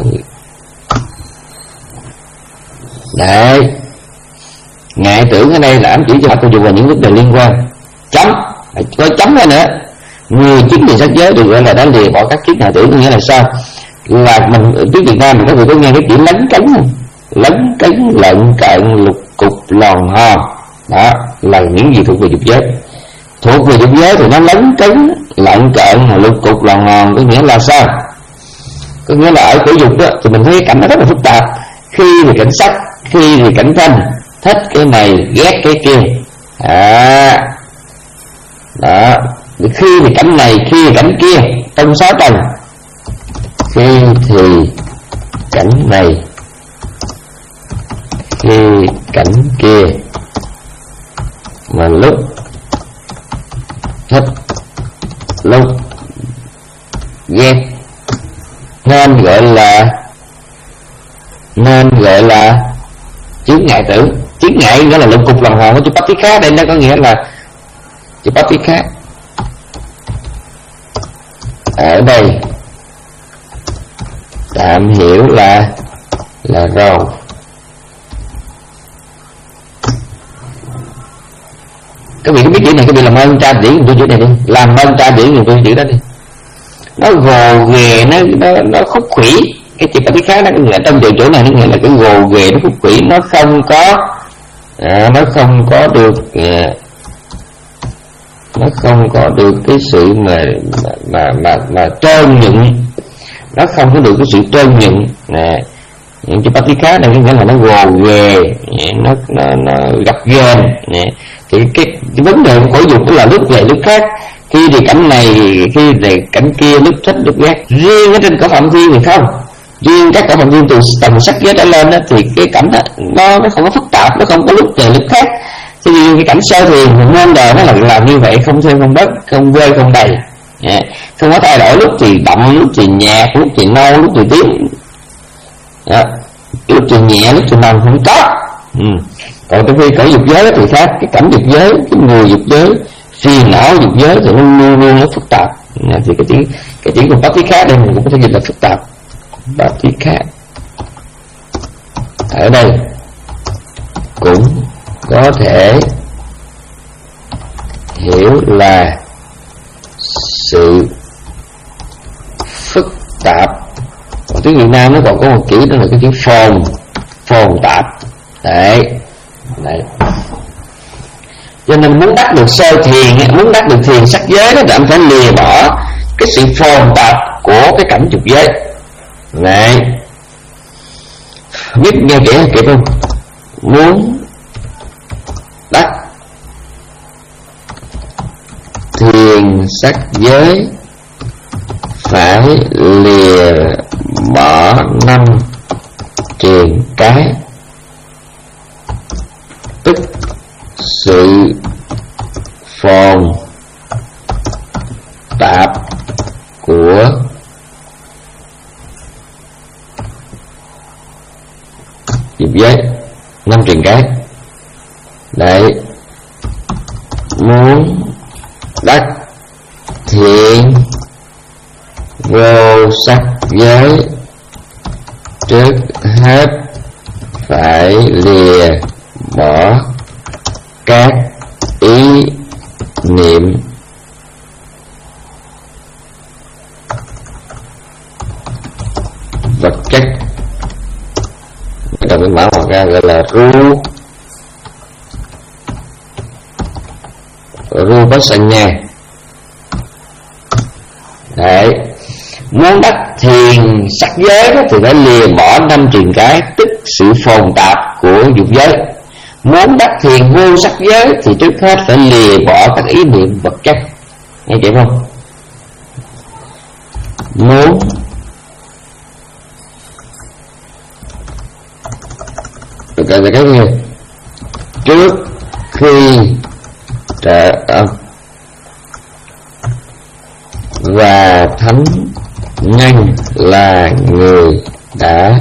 đấy, ngại tưởng ở đây là ám chỉ cho tôi dùng vào những vấn đề liên quan. Chấm, có chấm đây nữa. Người chứng thiền sắc giới được gọi là đã lìa bỏ các chướng ngại tưởng. Nghĩa là sao? Là mình tiếng Việt Nam mình có người có nghe cái chữ lấn cấn không? Lấn cấn, lợn cợn, lục cục, lòn ho, đó là những gì thuộc về dục giới. Thuộc về dục giới thì nó lấn cấn, lợn cợn, lục cục, lòn hòn có nghĩa là sao? Có nghĩa là ở cõi dục đó thì mình thấy cái cảnh nó rất là phức tạp. Khi thì cảnh sắc, khi thì cảnh thanh, thích cái này ghét cái kia, à, đó. Khi thì cảnh này, khi thì cảnh kia, trong sáu tầng. Khi thì cảnh này, khi cảnh kia, mà lúc thích, lúc ghét, nên gọi là nên gọi là chướng ngại tưởng. Chướng ngại nghĩa là lục cục lòng hồn. Có chữ bát tí khác đây nó có nghĩa là chữ bát tí khác ở đây tạm hiểu là là rầu. Các vị có biết chữ này, các vị làm ơn tra điển tôi chữ này đi, làm ơn tra điển tôi chữ đó đi. Nó gồ ghề, nó nó nó khúc khủy. Cái chữ bát tí khác nó nghĩa trong chỗ chỗ này nó nghĩa là cái gồ ghề, nó khúc khủy, nó không có à, nó không có được à, nó không có được cái sự mà mà mà mà trơn nhựng, nó không có được cái sự trơn nhựng nè. Những chữ bát tí khác này nghĩa là nó gồ ghề, nó nó nó gập ghềnh nè. Thì cái, cái vấn đề của cõi dục là lúc này lúc khác, khi thì cảnh này, khi thì cảnh kia, lúc thích lúc ghét. Riêng ở trên cõi phạm thiên thì không, riêng các cõi phạm thiên từ tầng sắc giới đã lên đó, thì cái cảnh đó, nó nó không có phức tạp, nó không có lúc này lúc khác. Thì cái cảnh sơ thiền nên đời nó là làm như vậy, không thêm không bớt, không vơi không đầy, yeah. Không có thay đổi, lúc thì đậm, lúc thì nhạt, lúc thì nâu, lúc thì tím, yeah. Lúc thì nhẹ, lúc thì nồng, không có. Ừ. Còn trong khi cõi dục giới thì khác, cái cảnh dục giới, cái người dục giới, phiền não dục giới thì nó luôn luôn nó phức tạp. Yeah. Thì cái tiếng cái tiếng của bát tí khác đây mình cũng có thể dịch là phức tạp. Bát tí khác ở đây cũng có thể hiểu là sự phức tạp. Còn tiếng Việt Nam nó còn có một chữ đó là cái chữ phồn, phồn tạp đấy, đấy. Cho nên muốn đắc được sơ thiền, muốn đắc được thiền sắc giới đó, thì anh phải lìa bỏ cái sự phồn tạp của cái cảnh dục giới này. Biết nghe kỹ kịp không? Muốn đắc thiền sắc giới phải lìa bỏ năm triền cái, tức sự phồn tạp của dục giới, năm triền cái đấy. Muốn đắc thiện vô sắc giới, trước hết phải lìa bỏ các ý niệm vật chất ta gọi là ru ru có sanh nha. Đấy, muốn đắc thiền sắc giới đó thì phải lìa bỏ năm truyền cái, tức sự phồn tạp của dục giới. Muốn đắc thiền vô sắc giới thì trước hết phải lìa bỏ các ý niệm vật chất. Nghe chị không? Muốn gọi là cái gì? Trước khi trợ âm và thánh nhân là người đã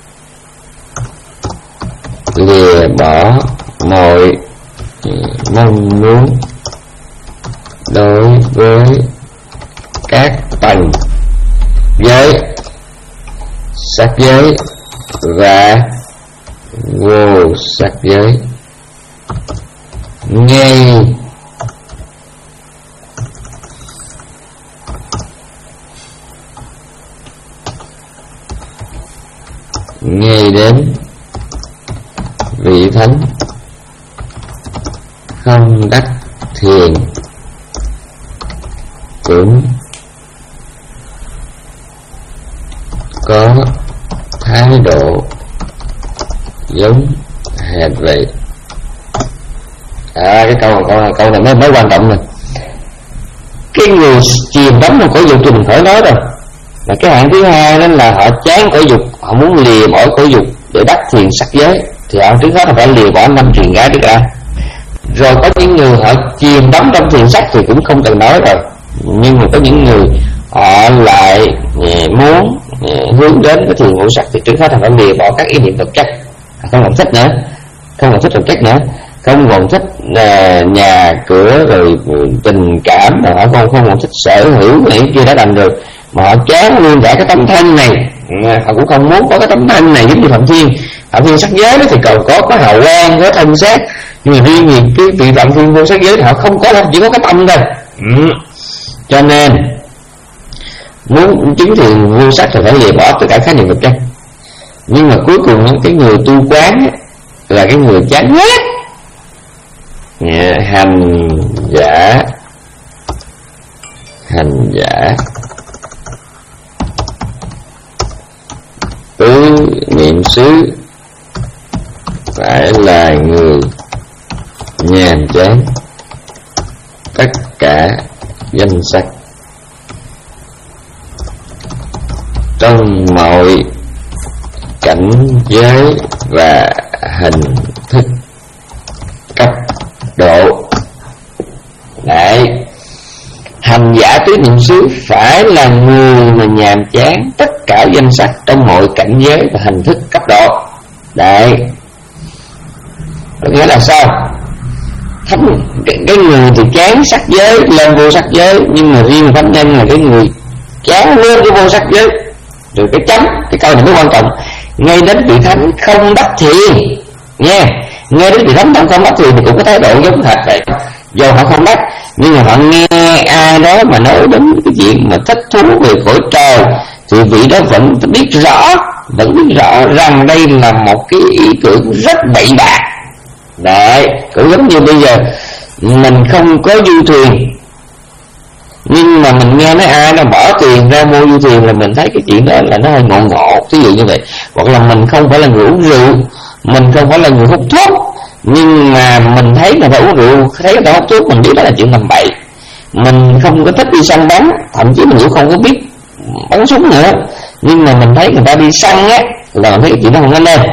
lìa bỏ mọi mong muốn đối với các tầng giới, sắc giới và vô sắc giới. Ngay ngay đến vị thánh không đắc thiền cũng có thái độ giống hệt vậy. À, cái câu câu câu này mới mới quan trọng nè. Cái người chìm đắm trong cõi dục thì mình khỏi nói rồi. Và cái hạng thứ hai đó là họ chán cõi dục, họ muốn lìa bỏ cõi dục để đắc thiền sắc giới, thì họ trước hết là phải lìa bỏ năm truyền cái trước ra. Rồi có những người họ chìm đắm trong thiền sắc thì cũng không cần nói rồi. Nhưng mà có những người họ lại muốn hướng đến cái thiền ngũ sắc thì trước hết là phải lìa bỏ các ý niệm vật chất, không còn thích nữa, không còn thích vật chất nữa, không còn thích uh, nhà cửa rồi tình cảm, mà họ không không còn thích sở hữu này kia đã đành được, mà họ chán luôn cả cái tấm thân này, họ cũng không muốn có cái tấm thân này giống như Phạm Thiên. Phạm Thiên sắc giới đó thì cầu có có hào quang, có thân xác, nhưng mà riêng vì cái vị Phạm Thiên vô sắc giới thì họ không có, chỉ có cái tâm thôi. Ừ. Cho nên muốn chứng thiền vô sắc thì phải lìa bỏ tất cả khái niệm vật chất. Nhưng mà cuối cùng cái người tu quán là cái người chán hết. Hành giả hành giả tứ niệm xứ phải là người nhàm chán tất cả danh sắc trong mọi cảnh giới và hình thức cấp độ. Đấy, hành giả tứ niệm xứ phải là người mà nhàm chán tất cả danh sắc trong mọi cảnh giới và hình thức cấp độ. Đấy, có nghĩa là sao? Thánh, cái, cái người thì chán sắc giới lên vô sắc giới, nhưng mà riêng thánh nhân là cái người chán lên cái vô sắc giới. Rồi cái chấm, cái câu này mới quan trọng. Ngay đến vị thánh không đắc thiền nha, nghe đến vị thánh không đắc thiền thì cũng có thái độ giống hệt vậy. Do họ không đắc, nhưng mà họ nghe ai đó mà nói đến cái chuyện mà thích thú về cõi trời thì vị đó vẫn biết rõ, vẫn biết rõ rằng đây là một cái ý tưởng rất bậy bạ. Đấy, cũng giống như bây giờ mình không có du thuyền, nhưng mà mình nghe nói ai nó bỏ tiền ra mua du thuyền là mình thấy cái chuyện đó là nó hơi ngộ ngộ, ví dụ như vậy. Hoặc là mình không phải là người uống rượu, mình không phải là người hút thuốc, nhưng mà mình thấy người ta uống rượu, thấy người ta hút thuốc, mình biết đó là chuyện tầm bậy. Mình không có thích đi săn bắn, thậm chí mình cũng không có biết bắn súng nữa, nhưng mà mình thấy người ta đi săn á là mình thấy cái chuyện đó không có nên.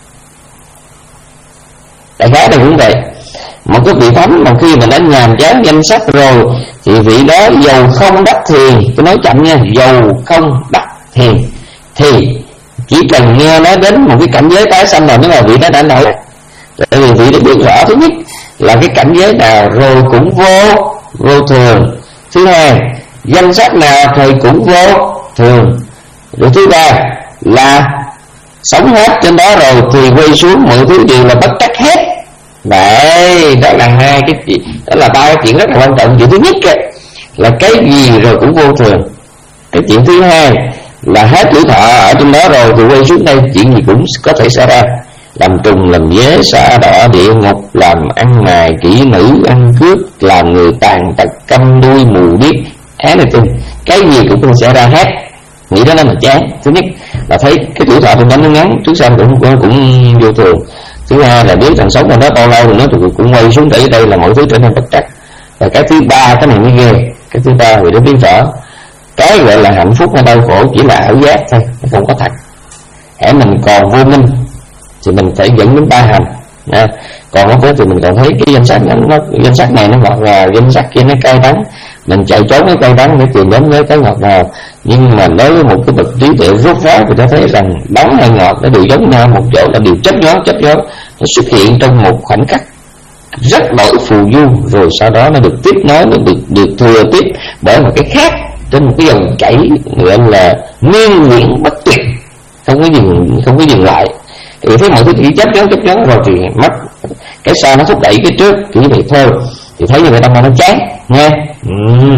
Đại khái là cũng vậy. Một cái vị thánh mà khi mà đã nhàm chán danh sắc rồi thì vị đó dầu không đắc thiền, tôi nói chậm nha, dầu không đắc thiền thì chỉ cần nghe nói đến một cái cảnh giới tái sanh rồi, nếu mà vị đó đã nổi, tại vì vị đó biết rõ thứ nhất là cái cảnh giới nào rồi cũng vô vô thường, thứ hai danh sắc nào thì cũng vô thường, rồi thứ ba là sống hết trên đó rồi thì quay xuống mọi thứ đều là bất trắc hết. Đấy, đó là hai cái chuyện, đó là ba cái chuyện rất là quan trọng. Chuyện thứ nhất ấy, là cái gì rồi cũng vô thường. Cái chuyện thứ hai là hết tuổi thọ ở trên đó rồi thì quay xuống đây chuyện gì cũng có thể xảy ra. làm trùng làm dế, xả đỏ địa ngục, làm ăn mài kỹ nữ, ăn cướp, làm người tàn tật, câm đuôi, mù điếc, án này chung, cái gì cũng không sẽ ra hết. Nghĩ đó là mà chán. Thứ nhất là thấy cái tuổi thọ của nó ngắn, trước sau cũng cũng, cũng vô thường. Thứ hai là biết rằng sống mà nó bao lâu thì nó cũng quay xuống để đây là mọi thứ trở nên bất trắc. Và cái thứ ba, cái này mới ghê. Cái thứ ba thì nó biết rõ cái gọi là hạnh phúc hay đau khổ chỉ là ảo giác thôi, nó không có thật. Hễ mình còn vô minh thì mình phải dẫn đến ba hành. À, còn không có thì mình còn thấy cái danh sách nó, nó danh sách này nó ngọt ngào, danh sách kia nó cay đắng, mình chạy trốn cái cay đắng để tìm đến với cái ngọt ngào. Nhưng mà đối với một cái bậc trí tuệ rốt ráo thì ta thấy rằng đắng hay ngọt nó đều giống nhau một chỗ, là đều chấp nhó chấp nhó, nó xuất hiện trong một khoảnh khắc rất đổi phù du, rồi sau đó nó được tiếp nối, nó được được thừa tiếp bởi một cái khác trên một cái dòng chảy gọi là nguyên nguyễn bất tuyệt, không có dừng không có dừng lại. Thì thấy mọi thứ chỉ chấp nhó chấp nhó rồi thì mất cái sau nó thúc đẩy cái trước, chỉ vậy thôi. Thì thấy như vậy tâm nó chán nghe. Ừ.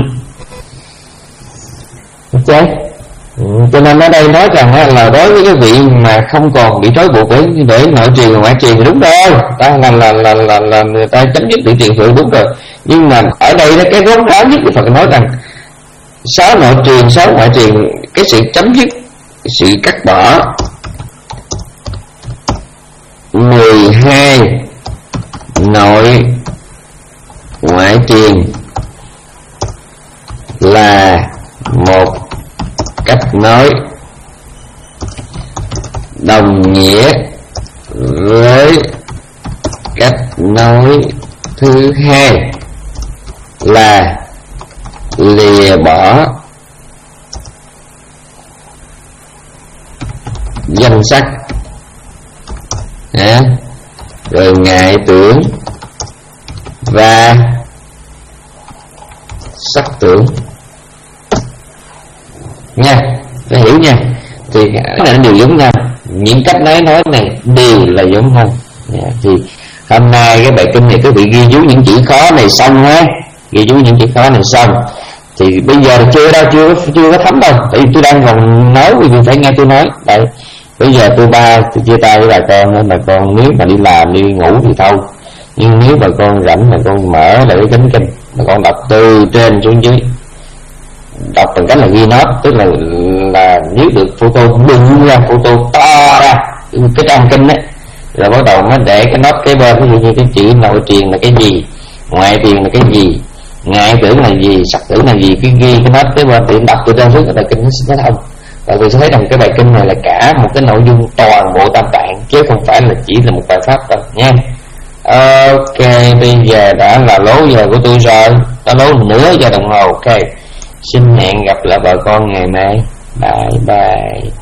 Okay. Ừ. Cho nên ở đây nói rằng là đối với cái vị mà không còn bị trói buộc bởi bởi nội truyền và ngoại truyền thì đúng rồi, ta là là là là, là người ta chấm dứt bị truyền thừa đúng rồi. Nhưng mà ở đây đó, cái rốt ráo nhất thì Phật nói rằng sáu nội truyền sáu ngoại truyền, cái sự chấm dứt, sự cắt bỏ mười hai nội ngoại truyền là một cách nói đồng nghĩa với cách nói thứ hai là lìa bỏ danh sắc, à, rồi ngại tưởng và sắc tưởng nha, phải hiểu nha. Thì cái này nó đều giống nhau, những cách nói nói này đều là giống nhau. Thì hôm nay cái bài kinh này quý vị ghi chú những chữ khó này xong ha, ghi chú những chữ khó này xong. Thì bây giờ chưa đâu, chưa chưa có thấm đâu, tại vì tôi đang còn nói, quý vị phải nghe tôi nói. Đấy, bây giờ tôi ba tôi chia tay với bà con nên bà con nếu mà đi làm đi ngủ thì thôi, nhưng nếu bà con rảnh bà con mở lại cái cánh kinh, bà con đọc từ trên xuống dưới, đọc bằng cách là ghi nốt, tức là là nếu được photo bự ra, photo to ra cái trang kinh đấy, rồi bắt đầu mới để cái nốt kế bên, ví dụ như cái chữ nội truyền là cái gì, ngoại truyền là cái gì, ngại tưởng là gì, sắc tưởng là gì, cái ghi cái nốt kế bên thì đọc từ trên xuống cái bài kinh nó thông. Và tôi sẽ thấy rằng cái bài kinh này là cả một cái nội dung toàn bộ tam tạng, chứ không phải là chỉ là một bài pháp đâu nha. Ok, bây giờ đã là lố giờ của tôi rồi, đã lố nửa giờ đồng hồ. Ok, xin hẹn gặp lại bà con ngày mai. Bye bye.